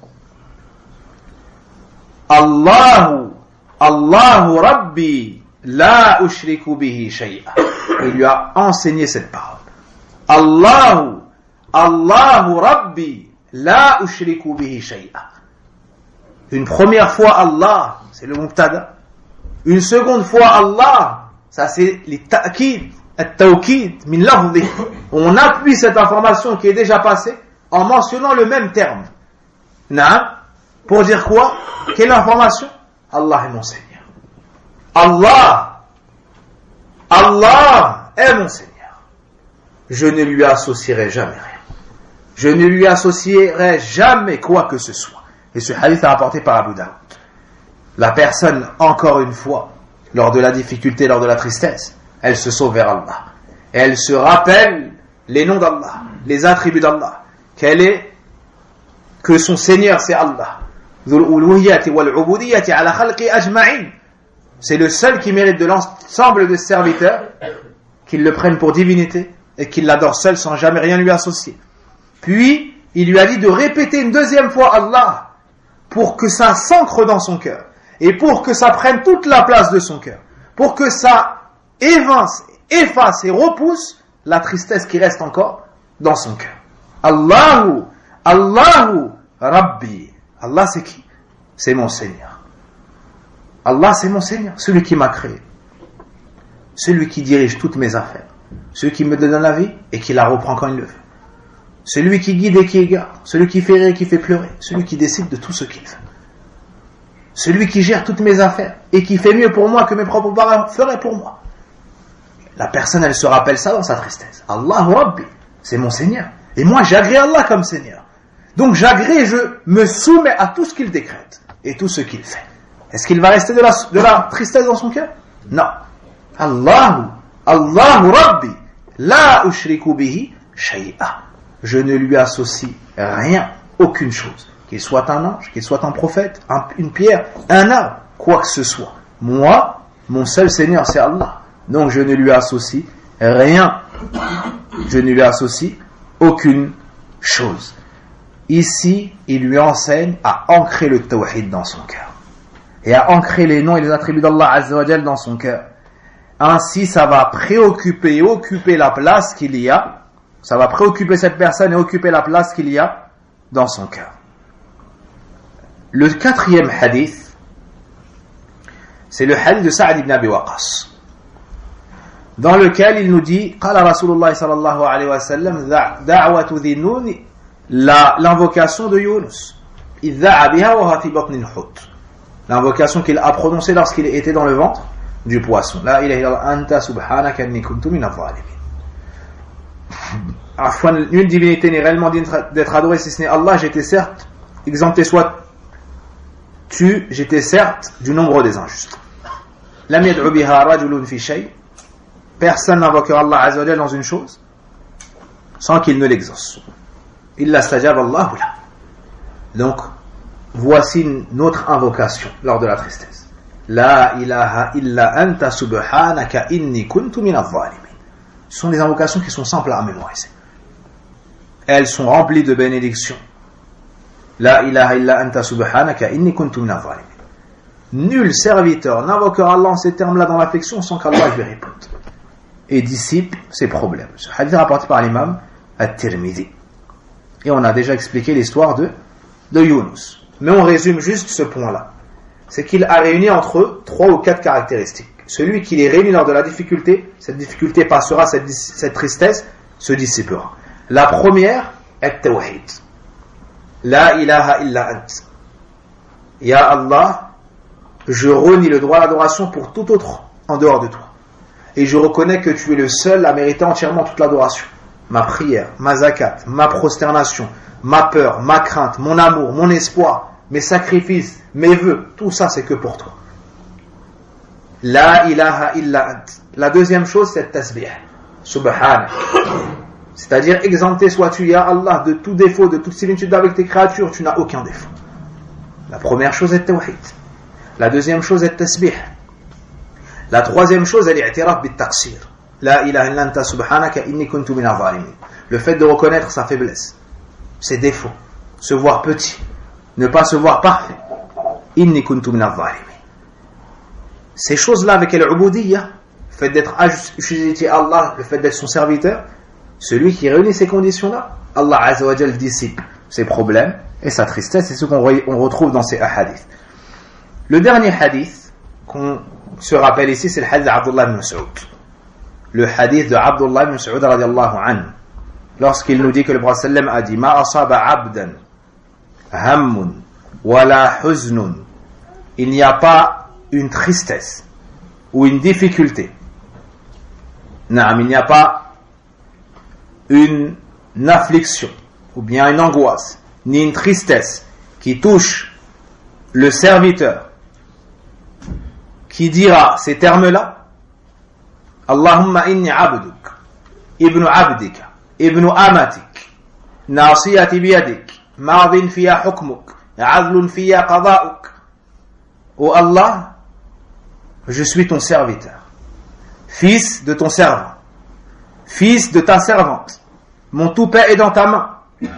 Allahu Allahu Rabbi la ushriku bihi shay'a. Il lui a enseigné cette parole. Allahu Allahu Rabbi la ushriku bihi shay'a. Une première fois Allah, c'est le mubtada. Une seconde fois Allah, ça c'est les ta'kid, at-tawkid min lafzi. On appuie cette information qui est déjà passée en mentionnant le même terme. Naam, pour dire quoi? Quelle information? Allah est mon Seigneur. Allah, Allah est mon Seigneur. Je ne lui associerai jamais rien. Je ne lui associerai jamais quoi que ce soit. Et ce hadith est rapporté par Abu Daoud. La personne, encore une fois, lors de la difficulté, lors de la tristesse, elle se sauve vers Allah. Et elle se rappelle les noms d'Allah, les attributs d'Allah. Qu'elle est, que son Seigneur c'est Allah. C'est le seul qui mérite de l'ensemble des serviteurs qu'ils le prennent pour divinité et qu'ils l'adorent seul sans jamais rien lui associer. Puis, il lui a dit de répéter une deuxième fois Allah pour que ça s'ancre dans son cœur et pour que ça prenne toute la place de son cœur, pour que ça évince, efface et repousse la tristesse qui reste encore dans son cœur. Allahu, Allahu, Rabbi. Allah c'est qui? C'est mon Seigneur. Allah c'est mon Seigneur, celui qui m'a créé, celui qui dirige toutes mes affaires, celui qui me donne la vie et qui la reprend quand il le veut, celui qui guide et qui égare, celui qui fait rire et qui fait pleurer, celui qui décide de tout ce qu'il fait, celui qui gère toutes mes affaires et qui fait mieux pour moi que mes propres parents feraient pour moi. La personne, elle se rappelle ça dans sa tristesse. Allahu Rabbi, c'est mon Seigneur. Et moi, j'agrée Allah comme Seigneur. Donc j'agrée et je me soumets à tout ce qu'il décrète et tout ce qu'il fait. Est-ce qu'il va rester de la, de la tristesse dans son cœur? Non. Allahu, Allahu Rabbi, la ushriku bihi shay'a. Je ne lui associe rien, aucune chose. Qu'il soit un ange, qu'il soit un prophète, un, une pierre, un arbre, quoi que ce soit. Moi, mon seul Seigneur, c'est Allah. Donc je ne lui associe rien. Je ne lui associe aucune chose. Ici, il lui enseigne à ancrer le tawhid dans son cœur. Et à ancrer les noms et les attributs d'Allah Azza wa Jal dans son cœur. Ainsi, ça va préoccuper et occuper la place qu'il y a. Ça va préoccuper cette personne et occuper la place qu'il y a dans son cœur. Le quatrième hadith, c'est le hadith de Sa'd ibn Abi Waqqas, dans lequel il nous dit قال رسول الله صلى الله عليه وسلم دعوة ذي النون, l'invocation de Yunus, إذ دعا بها وهو في بطن الحوت, l'invocation qu'il a prononcée lorsqu'il était dans le ventre du poisson. La ilaha illallah anta subhanaka inni kuntu minadh dhalimin. Afwan, nulle divinité n'est réellement digne d'être adorée si ce n'est Allah. J'étais certes exempté, soit tu, j'étais certes du nombre des injustes. Lam yad'u biha rajulun fi shay, personne n'invoquera Allah Azza wa Jalla dans une chose sans qu'il ne l'exauce. Illa stajaba Allahu la. Donc voici notre invocation lors de la tristesse. La ilaha illa anta subhanaka inni kuntu minadh dhalimin. Ce sont des invocations qui sont simples à mémoriser. Elles sont remplies de bénédictions. La ilaha illa anta subhanaka inni kuntu minadh dhalimin. Nul serviteur n'invoquera Allah en ces termes-là dans l'affection sans qu'Allah lui réponde et dissipe ses problèmes. Ce hadith est rapporté par l'imam At-Tirmidhi. Et on a déjà expliqué l'histoire de, de Yunus. Mais on résume juste ce point-là. C'est qu'il a réuni entre eux trois ou quatre caractéristiques. Celui qui les réunit lors de la difficulté, cette difficulté passera, cette, cette tristesse se dissipera. La première est Tawhid. La ilaha illa ant. Ya Allah, je renie le droit à l'adoration pour tout autre en dehors de toi. Et je reconnais que tu es le seul à mériter entièrement toute l'adoration. Ma prière, ma zakat, ma prosternation, ma peur, ma crainte, mon amour, mon espoir, mes sacrifices, mes vœux, tout ça c'est que pour toi. La ilaha illa ant. La deuxième chose c'est tasbih. Subhanak. C'est-à-dire exempté sois-tu, ya Allah, de tout défaut, de toute similitude avec tes créatures, tu n'as aucun défaut. La première chose est tawhid. La deuxième chose est tasbih. La troisième chose est l'i'tiraf bit-taqsir. La ilaha illa anta subhanaka inni kuntu minadh dhalimin. Le fait de reconnaître sa faiblesse, ses défauts, se voir petit, ne pas se voir parfait. Inni kuntu minadh dhalimin. Ces choses-là avec al-ubudiyya, le fait d'être assujetti à Allah, le fait d'être son serviteur, celui qui réunit ces conditions-là, Allah Azza wa Jal dissipe ses problèmes et sa tristesse. C'est ce qu'on re- on retrouve dans ces hadiths. Le dernier hadith qu'on se rappelle ici, c'est le hadith d'Abdullah ibn Mas'ud. Le hadith de Abdullah ibn Mas'ud radiyallahu anhu, lorsqu'il nous dit que le prophète sallam a dit: Ma asaba abdan hammun wala huznun. Il n'y a pas une tristesse ou une difficulté. Non, il n'y a pas une affliction ou bien une angoisse ni une tristesse qui touche le serviteur qui dira ces termes-là: Allahumma inni abduk ibnu abdika ibnu amatik nasiyati biyadik madin fiya hukmuk adlun fiya qada'uk. Oh Allah, je suis ton serviteur, fils de ton servant, fils de ta servante, mon toupet est dans ta main,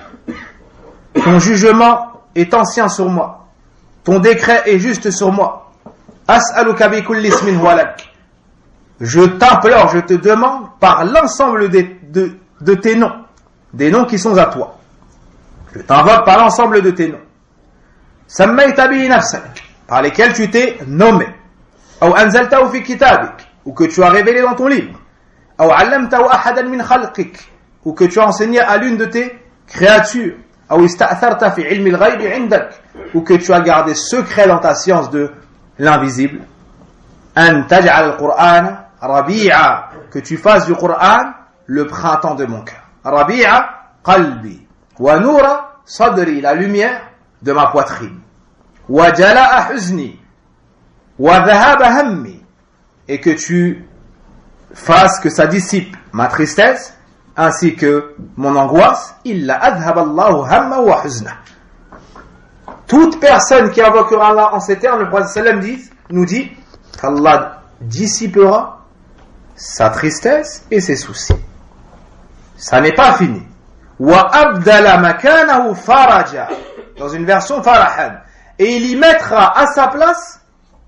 ton jugement est ancien sur moi, ton décret est juste sur moi. As'aluka bi kulli ismin huwa lak. Je t'implore, je te demande par l'ensemble de, de, de tes noms, des noms qui sont à toi. Je t'invoque par l'ensemble de tes noms. Sammayta bihi nafsak, par lesquels tu t'es nommé, ou anzaltahu fi kitabik, ou que tu as révélé dans ton livre, ou allamtahu ahadan min khalqik, ou que tu as enseigné à l'une de tes créatures, ou ista'tharta fi ilmi al-ghayb 'indak, ou que tu as gardé secret dans ta science de l'invisible. An taj'al al-Qur'an rabi'a, que tu fasses du Qur'an le printemps de mon cœur. Rabi'a qalbi wa nura sadri, la lumière de ma poitrine. Wa jala'a huzni wa dhahaba hammi, et que tu fasses que ça dissipe ma tristesse ainsi que mon angoisse. Illa adhhaba Allahu hamma wa huzna. toute personne qui invoquera Allah en ces termes, le prophète sallam dit, nous dit qu'Allah dissipera sa tristesse et ses soucis. Ça n'est pas fini. Wa abdala makanahu faraja, dans une version farahan, et il y mettra à sa place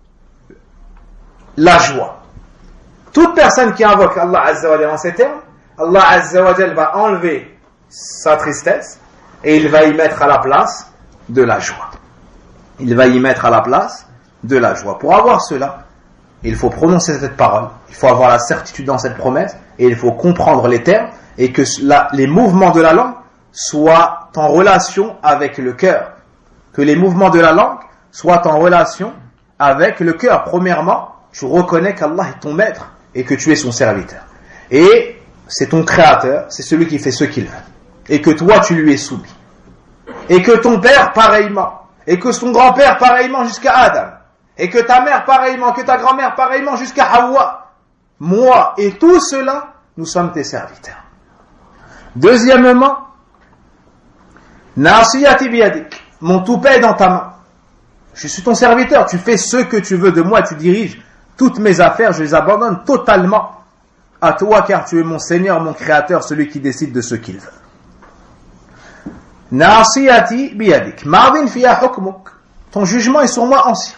la joie. Toute personne qui invoque Allah Azza wa Jalla en ces termes, Allah Azza wa Jalla va enlever sa tristesse et il va y mettre à la place de la joie. Il va y mettre à la place de la joie. Pour avoir cela, il faut prononcer cette parole, il faut avoir la certitude dans cette promesse et il faut comprendre les termes et que la, les mouvements de la langue soient en relation avec le cœur. Que les mouvements de la langue soient en relation avec le cœur. Premièrement, tu reconnais qu'Allah est ton maître et que tu es son serviteur. Et c'est ton créateur, c'est celui qui fait ce qu'il veut. Et que toi, tu lui es soumis. Et que ton père, pareillement. Et que son grand-père, pareillement, jusqu'à Adam. Et que ta mère, pareillement, que ta grand-mère, pareillement, jusqu'à Hawa. Moi et tout cela, nous sommes tes serviteurs. Deuxièmement, Nasiyati biyadik, mon toupet est dans ta main. Je suis ton serviteur, tu fais ce que tu veux de moi, tu diriges toutes mes affaires, je les abandonne totalement à toi, car tu es mon Seigneur, mon Créateur, celui qui décide de ce qu'il veut. Nasiyati biyadik, mardin fiya hukmuk, ton jugement est sur moi ancien.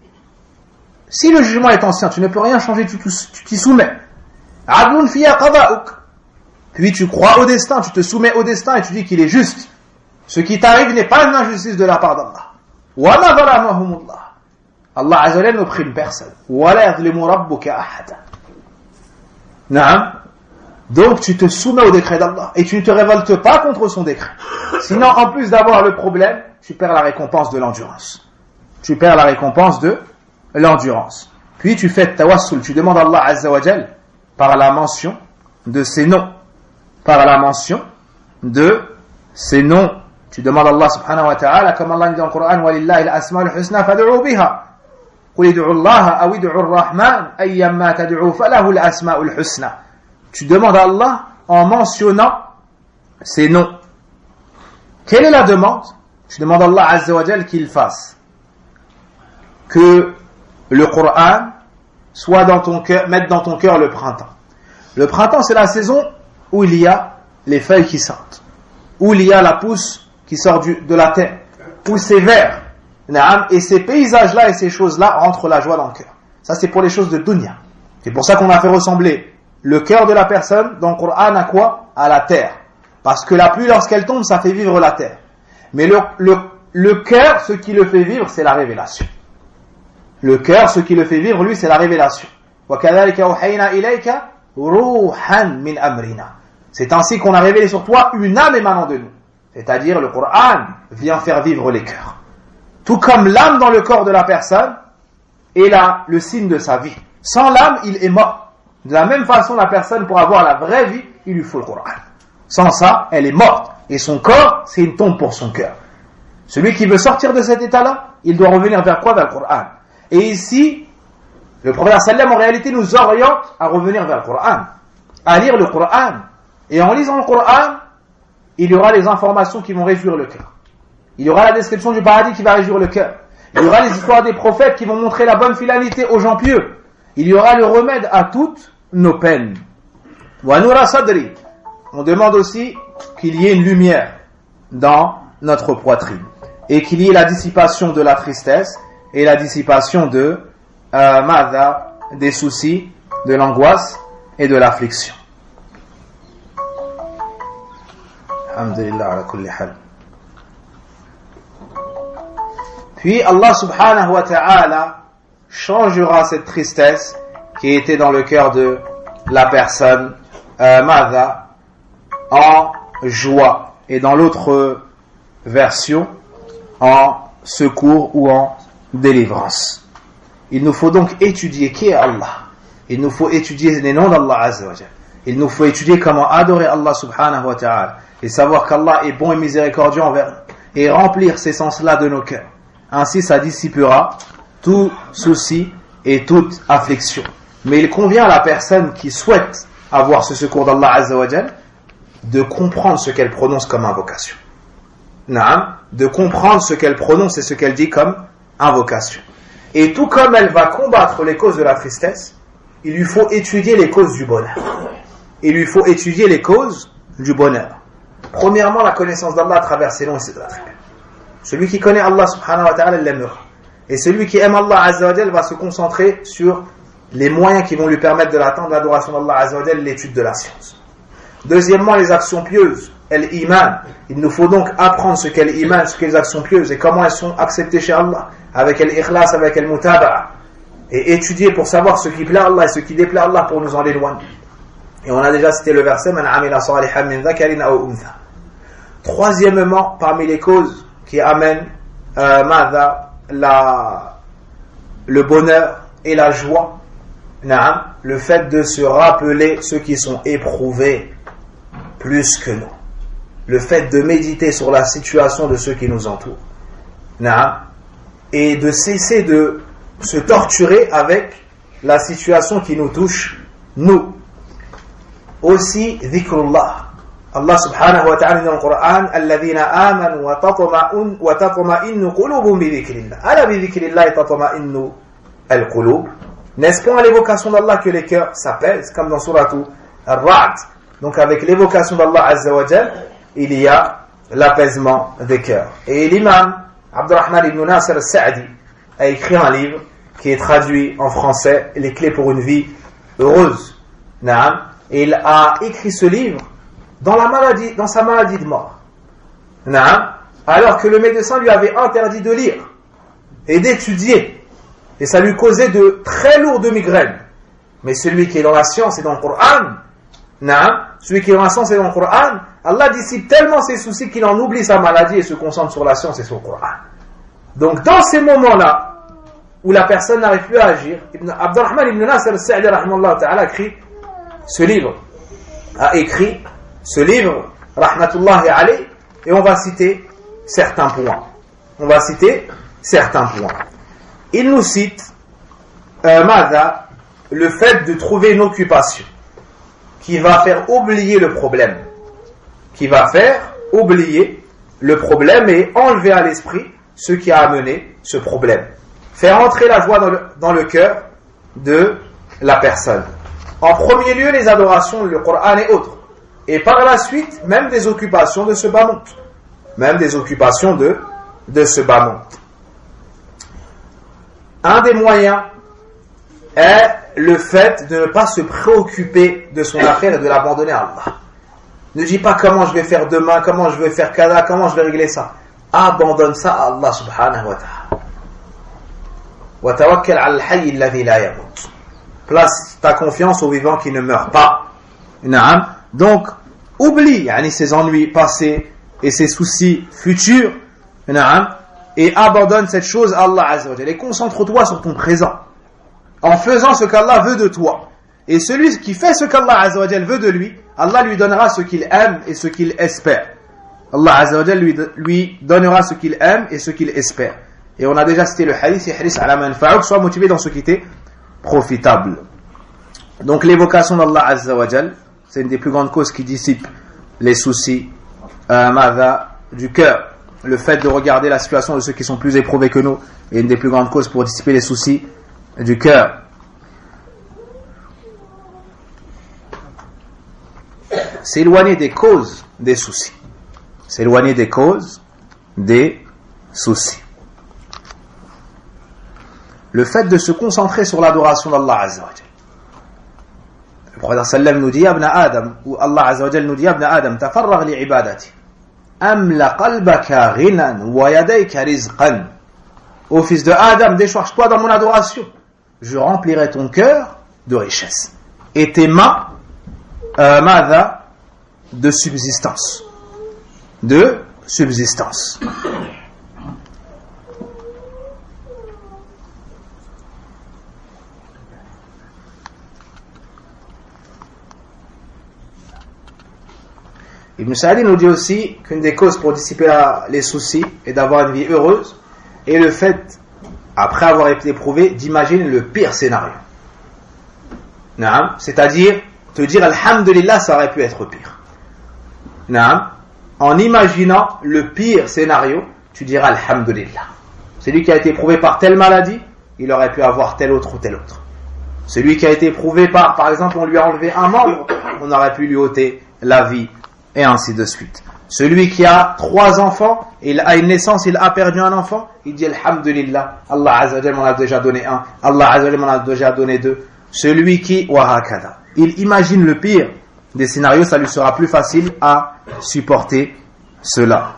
Si le jugement est ancien, tu ne peux rien changer, tu t'y soumets. Adlun fiya qada'uk, puis tu crois au destin, tu te soumets au destin et tu dis qu'il est juste. Ce qui t'arrive n'est pas une injustice de la part d'Allah. Wa ma zalamahumullah. Allah Azza wa Jalla n'opprime personne. Wa la yadhlimu rabbuka ahada. Naam. Donc tu te soumets au décret d'Allah et tu ne te révoltes pas contre son décret. Sinon, en plus d'avoir le problème, tu perds la récompense de l'endurance. Tu perds la récompense de l'endurance. Puis tu fais tawassul, tu demandes à Allah Azza wa Jalla par la mention de ses noms. Par la mention de ses noms. Tu demandes à Allah subhanahu wa ta'ala, comme Allah dit dans le Coran, وَلِلَّهِ الْأَسْمَاءُ الْحُسْنَى فَادْعُوا بِهَا قُلِ ادْعُوا اللَّهَ أَوْ ادْعُوا الرَّحْمَنَ أَيَّمَّا تَدْعُوا فَلَهُ الْأَسْمَاءُ الْحُسْنَى. Tu demandes à Allah en mentionnant ses noms. Quelle est la demande? Tu demandes à Allah Azza wa Jalla qu'il fasse que le Coran soit dans ton cœur, mette dans ton cœur le printemps. Le printemps, c'est la saison où il y a les feuilles qui sortent, où il y a la pousse qui sort du, de la terre, où c'est vert, et ces paysages-là et ces choses-là rentrent la joie dans le cœur. Ça, c'est pour les choses de dunya. C'est pour ça qu'on a fait ressembler le cœur de la personne dans le Coran à quoi? À la terre. Parce que la pluie, lorsqu'elle tombe, ça fait vivre la terre. Mais le, le, le cœur, ce qui le fait vivre, c'est la révélation. Le cœur, ce qui le fait vivre, lui, c'est la révélation. وَكَذَلِكَ أَوْحَيْنَا إِلَيْكَ رُوحًا مِنْ أَمْرِنَا. C'est ainsi qu'on a révélé sur toi une âme émanant de nous. C'est-à-dire le Coran vient faire vivre les cœurs. Tout comme l'âme dans le corps de la personne est là le signe de sa vie. Sans l'âme, il est mort. De la même façon, la personne, pour avoir la vraie vie, il lui faut le Coran. Sans ça, elle est morte. Et son corps, c'est une tombe pour son cœur. Celui qui veut sortir de cet état-là, il doit revenir vers quoi? Vers le Coran. Et ici, le prophète sallam en réalité nous oriente à revenir vers le Coran, à lire le Coran. Et en lisant le Coran, il y aura les informations qui vont réjouir le cœur. Il y aura la description du paradis qui va réjouir le cœur. Il y aura les histoires des prophètes qui vont montrer la bonne finalité aux gens pieux. Il y aura le remède à toutes nos peines. Wa nura sadri. On demande aussi qu'il y ait une lumière dans notre poitrine et qu'il y ait la dissipation de la tristesse et la dissipation de euh, madha, des soucis, de l'angoisse et de l'affliction. Alhamdulillah ala kulli hal. Puis Allah subhanahu wa ta'ala changera cette tristesse qui était dans le cœur de la personne euh, madha en joie, et dans l'autre version en secours ou en délivrance. Il nous faut donc étudier qui est Allah. Il nous faut étudier les noms d'Allah Azza wa Jalla. Il nous faut étudier comment adorer Allah subhanahu wa ta'ala et savoir qu'Allah est bon et miséricordieux envers nous et remplir ces sens-là de nos cœurs. Ainsi ça dissipera tout souci et toute affliction. Mais il convient à la personne qui souhaite avoir ce secours d'Allah Azza wa Jalla de comprendre ce qu'elle prononce comme invocation. naam, de comprendre ce qu'elle prononce et ce qu'elle dit comme invocation. Et tout comme elle va combattre les causes de la tristesse, il lui faut étudier les causes du bonheur. Il lui faut étudier les causes du bonheur. Premièrement, la connaissance d'Allah à travers ses noms et ses attributs. Celui qui connaît Allah subhanahu wa ta'ala l'aimera. Et celui qui aime Allah azza wa jal va se concentrer sur les moyens qui vont lui permettre de l'atteindre, l'adoration d'Allah azza wa jal, l'étude de la science. Deuxièmement, les actions pieuses, l'iman. Il nous faut donc apprendre ce qu'est l'iman, ce qu'est les actions pieuses et comment elles sont acceptées chez Allah, avec l'ikhlas, avec le-mutaba'a, et étudier pour savoir ce qui plaît à Allah et ce qui déplaît à Allah pour nous en éloigner. Et on a déjà cité le verset Man amila salihan min dhakarin aw untha. Troisièmement, parmi les causes qui amènent euh, madha, la, le bonheur et la joie, na'am, le fait de se rappeler ceux qui sont éprouvés plus que nous, le fait de méditer sur la situation de ceux qui nous entourent, na'am, et de cesser de se torturer avec la situation qui nous touche nous. Aussi dhikrullah. Allah subhanahu wa ta'ala dans le Coran alladhina amanu wa tatma'un wa tatma'innu qulubuhum bi dhikrillah. Ala bi dhikrillah tatma'innu al-qulub. N'est-ce pas à l'évocation d'Allah que les cœurs s'apaisent, comme dans surah Ar-Ra'd. Donc avec l'évocation d'Allah azza wa jal, il y a l'apaisement des cœurs. Et l'imam Abdurrahman ibn Nasir al-Sa'di a écrit un livre qui est traduit en français, Les clés pour une vie heureuse. Naam. Et il a écrit ce livre dans la maladie, dans sa maladie de mort. Naam. Alors que le médecin lui avait interdit de lire et d'étudier. Et ça lui causait de très lourdes migraines. Mais celui qui est dans la science et dans le Coran, naam, celui qui est dans la science et dans le Coran, Allah dissipe tellement ses soucis qu'il en oublie sa maladie et se concentre sur la science et sur le Coran. Donc dans ces moments-là, où la personne n'arrive plus à agir, Ibn Abdurrahman ibn Nasir al-Sa'di rahimahullah ta'ala a écrit ce livre, a écrit ce livre, rahmatullahi alayh, et on va citer certains points. On va citer certains points. Il nous cite, euh, Mada, le fait de trouver une occupation qui va faire oublier le problème, qui va faire oublier le problème et enlever à l'esprit ce qui a amené ce problème. Faire entrer la joie dans le, dans le cœur de la personne. En premier lieu, les adorations, le Coran et autres. Et par la suite, même des occupations de ce bas monde. Même des occupations de, de ce bas monde. Un des moyens est le fait de ne pas se préoccuper de son affaire et de l'abandonner à Allah. Ne dis pas comment je vais faire demain, comment je vais faire kada, comment je vais régler ça. Abandonne ça à Allah subhanahu wa ta'ala. وَتَوَكَّلْ عَلَى الْحَيِّ الَّذِي لَا يَمُوتُ. Place ta confiance au vivant qui ne meurt pas. Naam. Donc, oublie yani, ses ennuis passés et ses soucis futurs. Naam. Et abandonne cette chose à Allah Azza wa Jalla. Et concentre-toi sur ton présent. En faisant ce qu'Allah veut de toi. Et celui qui fait ce qu'Allah Azza wa Jalla veut de lui, Allah lui donnera ce qu'il aime et ce qu'il espère. Allah Azza wa Jalla lui, lui donnera ce qu'il aime et ce qu'il espère. Et on a déjà cité le hadith, hadith ala manfa'uk, soit motivé dans ce qui était profitable. Donc l'évocation d'Allah Azza wa Jal, c'est une des plus grandes causes qui dissipe les soucis euh, madha, du cœur. Le fait de regarder la situation de ceux qui sont plus éprouvés que nous est une des plus grandes causes pour dissiper les soucis du cœur. S'éloigner des causes des soucis. S'éloigner des causes des soucis. Le fait de se concentrer sur l'adoration d'Allah Azza wa Jal. Le prophète sallam nous dit Ibn Adam, ou Allah Azza wa Jal nous dit Ibn Adam, tafarragh li ibadati. Amla qalbaka ghinan wa yadayka rizqan. Ô fils de Adam, décharge-toi dans mon adoration. Je remplirai ton cœur de richesse. Et tes mains, euh, madha, de subsistance. De subsistance. Ibn Sa'di nous dit aussi qu'une des causes pour dissiper la, les soucis et d'avoir une vie heureuse est le fait, après avoir été éprouvé, d'imaginer le pire scénario. Naam, c'est-à-dire te dire Alhamdulillah, ça aurait pu être pire. Naam, en imaginant le pire scénario, tu diras Alhamdulillah. Celui qui a été éprouvé par telle maladie, il aurait pu avoir telle autre ou telle autre. Celui qui a été éprouvé par, par exemple, on lui a enlevé un membre, on aurait pu lui ôter la vie, et ainsi de suite. Celui qui a trois enfants, il a une naissance, il a perdu un enfant, il dit Alhamdulillah, Allah Azza wa Jalla m'en a déjà donné un, Allah Azza wa Jalla m'en a déjà donné deux. Celui qui, wahakada, il imagine le pire des scénarios, ça lui sera plus facile à supporter cela.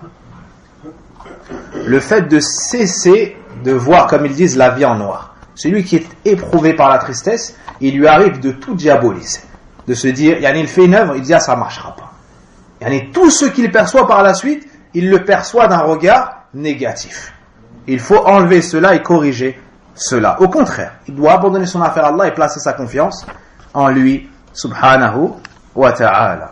Le fait de cesser de voir, comme ils disent, la vie en noir. Celui qui est éprouvé par la tristesse, il lui arrive de tout diaboliser. De se dire, yani il fait une œuvre, il dit ah ça marchera pas. Yani tout ce qu'il perçoit par la suite, il le perçoit d'un regard négatif. Il faut enlever cela et corriger cela. Au contraire, il doit abandonner son affaire à Allah et placer sa confiance en lui, subhanahu wa ta'ala.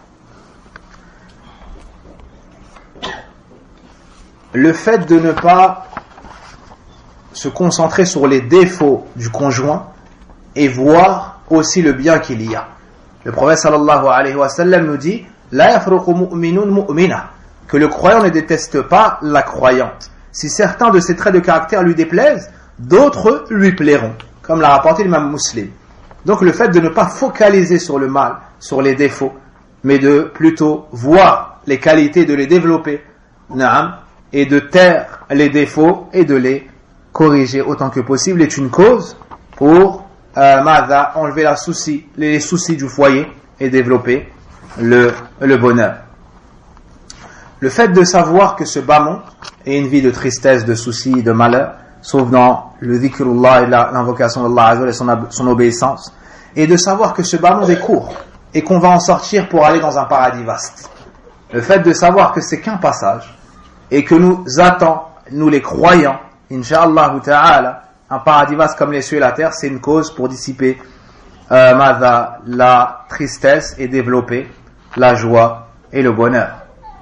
Le fait de ne pas se concentrer sur les défauts du conjoint et voir aussi le bien qu'il y a. Le prophète sallallahu alayhi wa sallam nous dit La yafruqu mu'minun mu'mina, que le croyant ne déteste pas la croyante. Si certains de ses traits de caractère lui déplaisent, d'autres lui plairont, comme l'a rapporté l'imam Muslim. Donc le fait de ne pas focaliser sur le mal, sur les défauts, mais de plutôt voir les qualités, de les développer, na'am, et de taire les défauts et de les corriger autant que possible, est une cause pour euh, Mada, enlever la souci, les soucis du foyer et développer le, le bonheur. Le fait de savoir que ce bas monde est une vie de tristesse, de soucis, de malheur, sauf dans le dhikrullah et la, l'invocation d'Allah Azza wa Jalla et son, son obéissance, et de savoir que ce bas monde est court et qu'on va en sortir pour aller dans un paradis vaste. Le fait de savoir que c'est qu'un passage et que nous attend, nous les croyants, Inch'Allah ta'ala, un paradis vaste comme les cieux et la terre, c'est une cause pour dissiper euh, mada, la tristesse et développer la joie et le bonheur.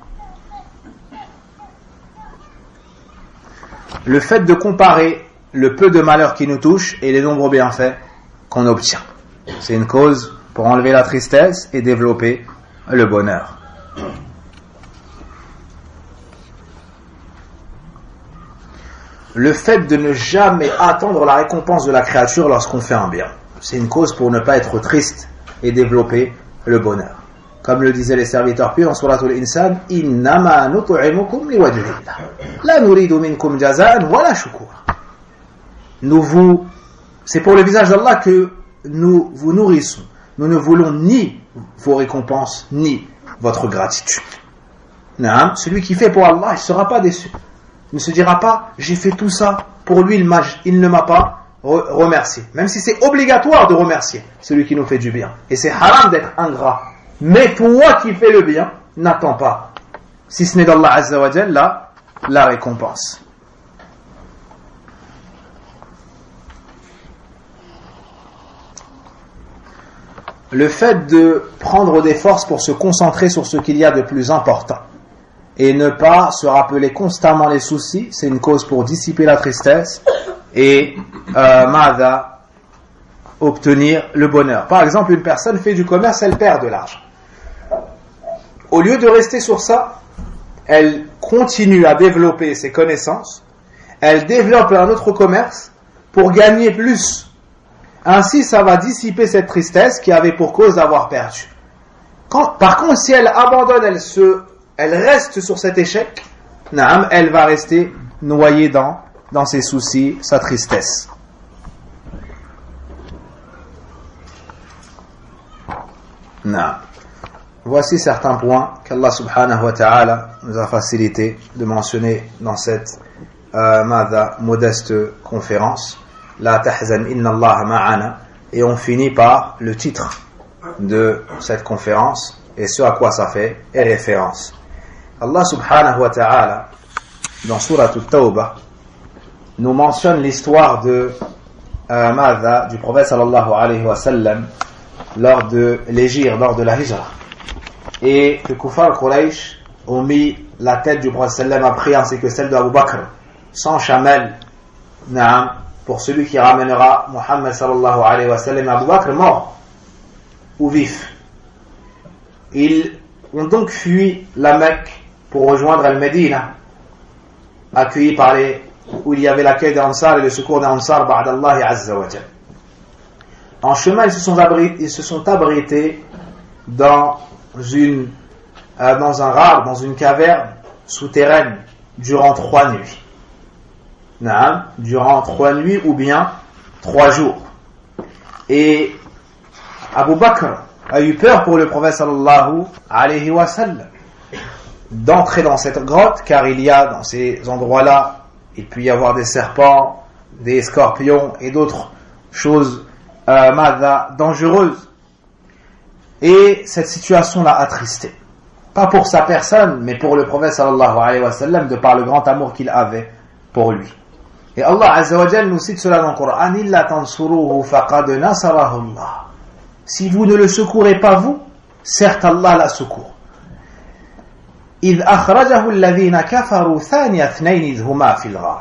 Le fait de comparer le peu de malheur qui nous touche et les nombreux bienfaits qu'on obtient, c'est une cause pour enlever la tristesse et développer le bonheur. Le fait de ne jamais attendre la récompense de la créature lorsqu'on fait un bien, c'est une cause pour ne pas être triste et développer le bonheur. Comme le disaient les serviteurs pieux dans Suratul Insan, innama nut'imukum liwajhillah, la nuridu minkum jazaan wala shukura. Nous vous, c'est pour le visage d'Allah que nous vous nourrissons. Nous ne voulons ni vos récompenses ni votre gratitude. Non, celui qui fait pour Allah, il ne sera pas déçu. Il ne se dira pas, j'ai fait tout ça, pour lui il, il ne m'a pas re- remercié. Même si c'est obligatoire de remercier celui qui nous fait du bien. Et c'est haram d'être ingrat. Mais toi qui fais le bien, n'attends pas, si ce n'est d'Allah Azza wa Jalla, la récompense. Le fait de prendre des forces pour se concentrer sur ce qu'il y a de plus important et ne pas se rappeler constamment les soucis, c'est une cause pour dissiper la tristesse et euh, mada, obtenir le bonheur. Par exemple, une personne fait du commerce, elle perd de l'argent. Au lieu de rester sur ça, elle continue à développer ses connaissances, elle développe un autre commerce pour gagner plus. Ainsi, ça va dissiper cette tristesse qui avait pour cause d'avoir perdu. Quand, par contre, si elle abandonne, elle se elle reste sur cet échec, naam, elle va rester noyée dans, dans ses soucis, sa tristesse. Naam. Voici certains points qu'Allah subhanahu wa ta'ala nous a facilité de mentionner dans cette euh, mada, modeste conférence. La tahzan inna Allah ma'ana. Et on finit par le titre de cette conférence et ce à quoi ça fait est référence. Allah subhanahu wa ta'ala, dans Surah At-Tawbah, nous mentionne l'histoire de euh, Mada, du prophète sallallahu alayhi wa sallam, lors de l'Hégire, lors de la Hijra. Et que Kuffar Quraysh ont mis la tête du prophète sallam à prix ainsi que celle d'Abu Bakr, sans chamel, naam, pour celui qui ramènera Muhammad sallallahu alayhi wa sallam, Abu Bakr mort ou vif. Ils ont donc fui la Mecque pour rejoindre Al-Médina, accueillis par les, où il y avait l'accueil des Ansar et le secours des Ansar, ba'dallahi azza wa jal. En chemin, ils se sont abrités, ils se sont abrités dans une, euh, dans un rare, dans une caverne souterraine durant trois nuits. Naam, durant trois nuits ou bien trois jours. Et Abu Bakr a eu peur pour le prophète sallallahu alayhi wa sallam d'entrer dans cette grotte, car il y a dans ces endroits-là, il peut y avoir des serpents, des scorpions et d'autres choses euh, madha, dangereuses. Et cette situation l'a attristé. Pas pour sa personne, mais pour le prophète sallallahu alayhi wa sallam, de par le grand amour qu'il avait pour lui. Et Allah azza wa jal nous cite cela dans le Coran: illa tansuruhu faqad nasarahu Allah. Si vous ne le secourez pas vous, certes Allah la secourt. إذ أخرجه الذين كفروا ثاني اثنين إذ هما في الغار.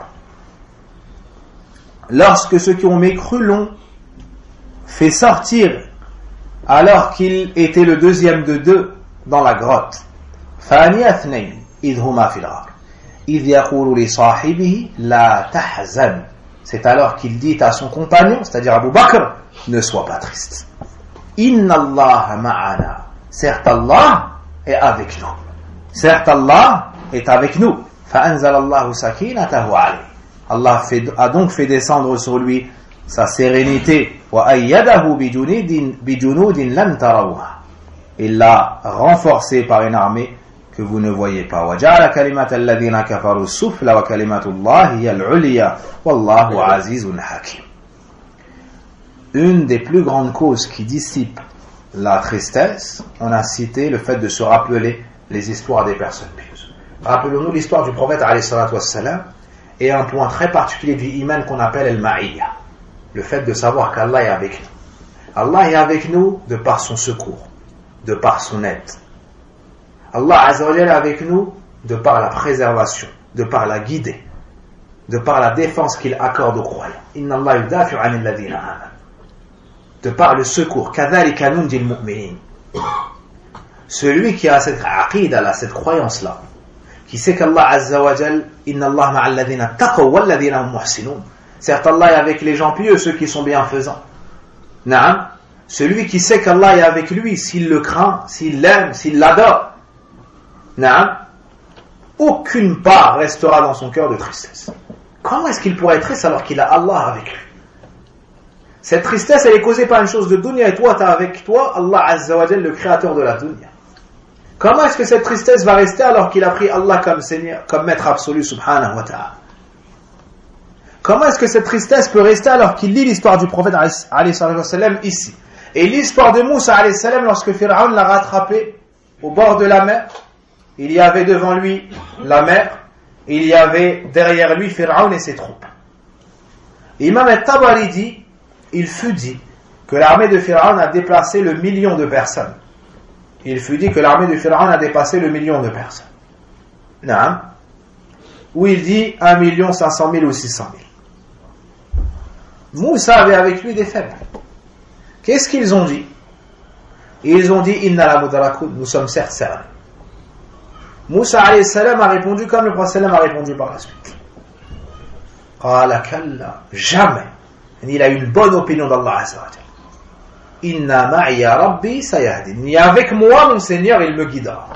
Lorsque ceux qui ont mécru l'ont fait sortir alors qu'il était le deuxième de deux dans la grotte. ثاني اثنين إذ هما في الغار إذ يقول لصاحبه لا تحزن. C'est alors qu'il dit à son compagnon, c'est-à-dire Abu Bakr, ne sois pas triste. Inna Allah ma'ana. Certes Allah est avec nous. Certes Allah est avec nous. فأنزل الله سكينته عليه. Allah fait, a donc fait descendre sur lui sa sérénité. وأيده بجنود بجنود لم تروها. Il l'a renforcé par une armée que vous ne voyez pas. وجعل كلمة الذين كفروا السفلى وكلمة الله هي العليا والله عزيز حكيم. Une des plus grandes causes qui dissipent la tristesse, on a cité le fait de se rappeler les histoires des personnes pieuses. Rappelons-nous l'histoire du prophète alayhi salatu wassalam et un point très particulier du iman qu'on appelle al-ma'iyya, le fait de savoir qu'Allah est avec nous. Allah est avec nous de par son secours, de par son aide. Allah azza wa jalla est avec nous de par la préservation, de par la guidée, de par la défense qu'il accorde aux croyants. Inna Allah yudafi'u 'anil ladhina amanu. De par le secours. Kadhalika nunjil mu'minin. Celui qui a cette aqida, cette croyance-là, qui sait qu'Allah azza wa jal, inna Allah ma'al ladhina taqaw wal ladhina hum muhsinun. Certes, Allah est avec les gens pieux, ceux qui sont bienfaisants. Naam. Celui qui sait qu'Allah est avec lui, s'il le craint, s'il l'aime, s'il l'adore. Naam. Aucune part restera dans son cœur de tristesse. Comment est-ce qu'il pourrait être triste alors qu'il a Allah avec lui? Cette tristesse, elle est causée par une chose de dunya, et toi, tu as avec toi Allah azza wa jal, le créateur de la dunya. Comment est-ce que cette tristesse va rester alors qu'il a pris Allah comme Seigneur, comme maître absolu, subhanahu wa ta'ala? Comment est-ce que cette tristesse peut rester alors qu'il lit l'histoire du prophète alayhi sallam ici? Et l'histoire de Moussa alayhi salam lorsque Pharaon l'a rattrapé au bord de la mer, il y avait devant lui la mer, il y avait derrière lui Pharaon et ses troupes. Imam al-Tabari dit, il fut dit que l'armée de Pharaon a déplacé le million de personnes. Il fut dit que l'armée de Pharaon a dépassé le million de personnes. Naam. Ou il dit un million cinq cent mille ou six cent mille. Moussa avait avec lui des faibles. Qu'est-ce qu'ils ont dit? Ils ont dit inna la mudrakun, nous sommes certes cernés. Moussa alayhi salam a répondu comme le prophète sallam a répondu par la suite. Qala kalla, jamais. Il a une bonne opinion d'Allah azza wa jalla. Inna ma'iya rabbi sayahdin. Et avec moi, mon Seigneur, il me guidera.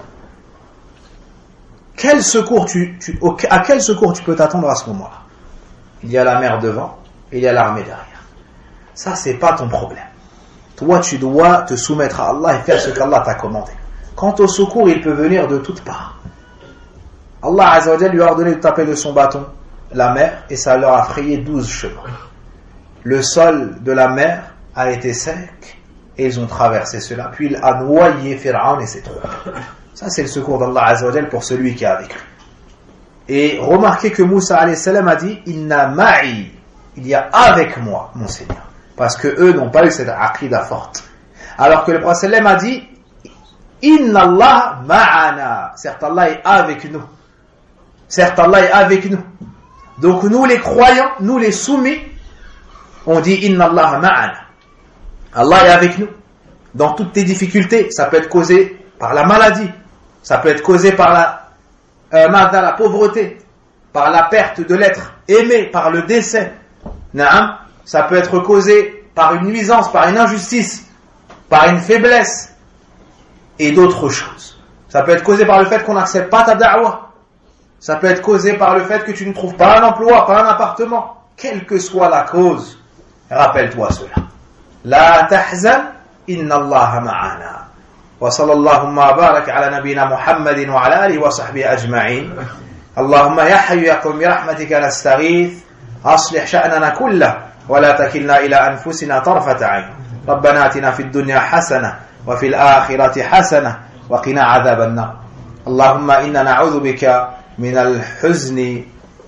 Quel secours tu, tu, à quel secours tu peux t'attendre à ce moment-là? Il y a la mer devant, il y a l'armée derrière. Ça, c'est pas ton problème. Toi, tu dois te soumettre à Allah et faire ce qu'Allah t'a commandé. Quant au secours, il peut venir de toutes parts. Allah azza wa jalla lui a ordonné de taper de son bâton la mer et ça leur a frayé douze chemins. Le sol de la mer a été sec et ils ont traversé cela. Puis il a noyé Pharaon et ses troupes. Ça, c'est le secours d'Allah azza wa jalla pour celui qui est avec lui. Et remarquez que Moussa alayhi salam a dit inna ma'i, il y a avec moi mon Seigneur, parce que eux n'ont pas eu cette aqida forte. Alors que le prophète sallam a dit inna Allah ma'ana, certes Allah est avec nous. Certes Allah est avec nous. Donc nous les croyants, nous les soumis, on dit inna Allah ma'ana. Allah est avec nous. Dans toutes tes difficultés, ça peut être causé par la maladie, ça peut être causé par la, euh, la pauvreté, par la perte de l'être aimé, par le décès. Naam, ça peut être causé par une nuisance, par une injustice, par une faiblesse et d'autres choses. Ça peut être causé par le fait qu'on n'accepte pas ta da'wah. Ça peut être causé par le fait que tu ne trouves pas un emploi, pas un appartement. Quelle que soit la cause, rappelle-toi cela. La tahzan, inna Allah ma'ana. Wa sallallahu wa barak ala nabina Muhammadin wa ala alihi wa sahbihi ajma'in. Allahumma ya hayyu ya qayyum bi rahmatika nastaghith. أصلح شأننا كله ولا تكلنا إلى أنفسنا طرفة عين ربنا آتنا في الدنيا حسنة وفي الآخرة حسنة وقنا عذاب النار اللهم إنا نعوذ بك من الحزن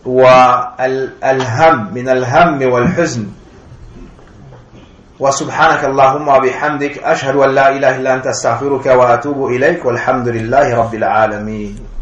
والهم من الهم والحزن وسبحانك اللهم وبحمدك أشهد أن لا إله إلا أنت أستغفرك وأتوب إليك والحمد لله رب العالمين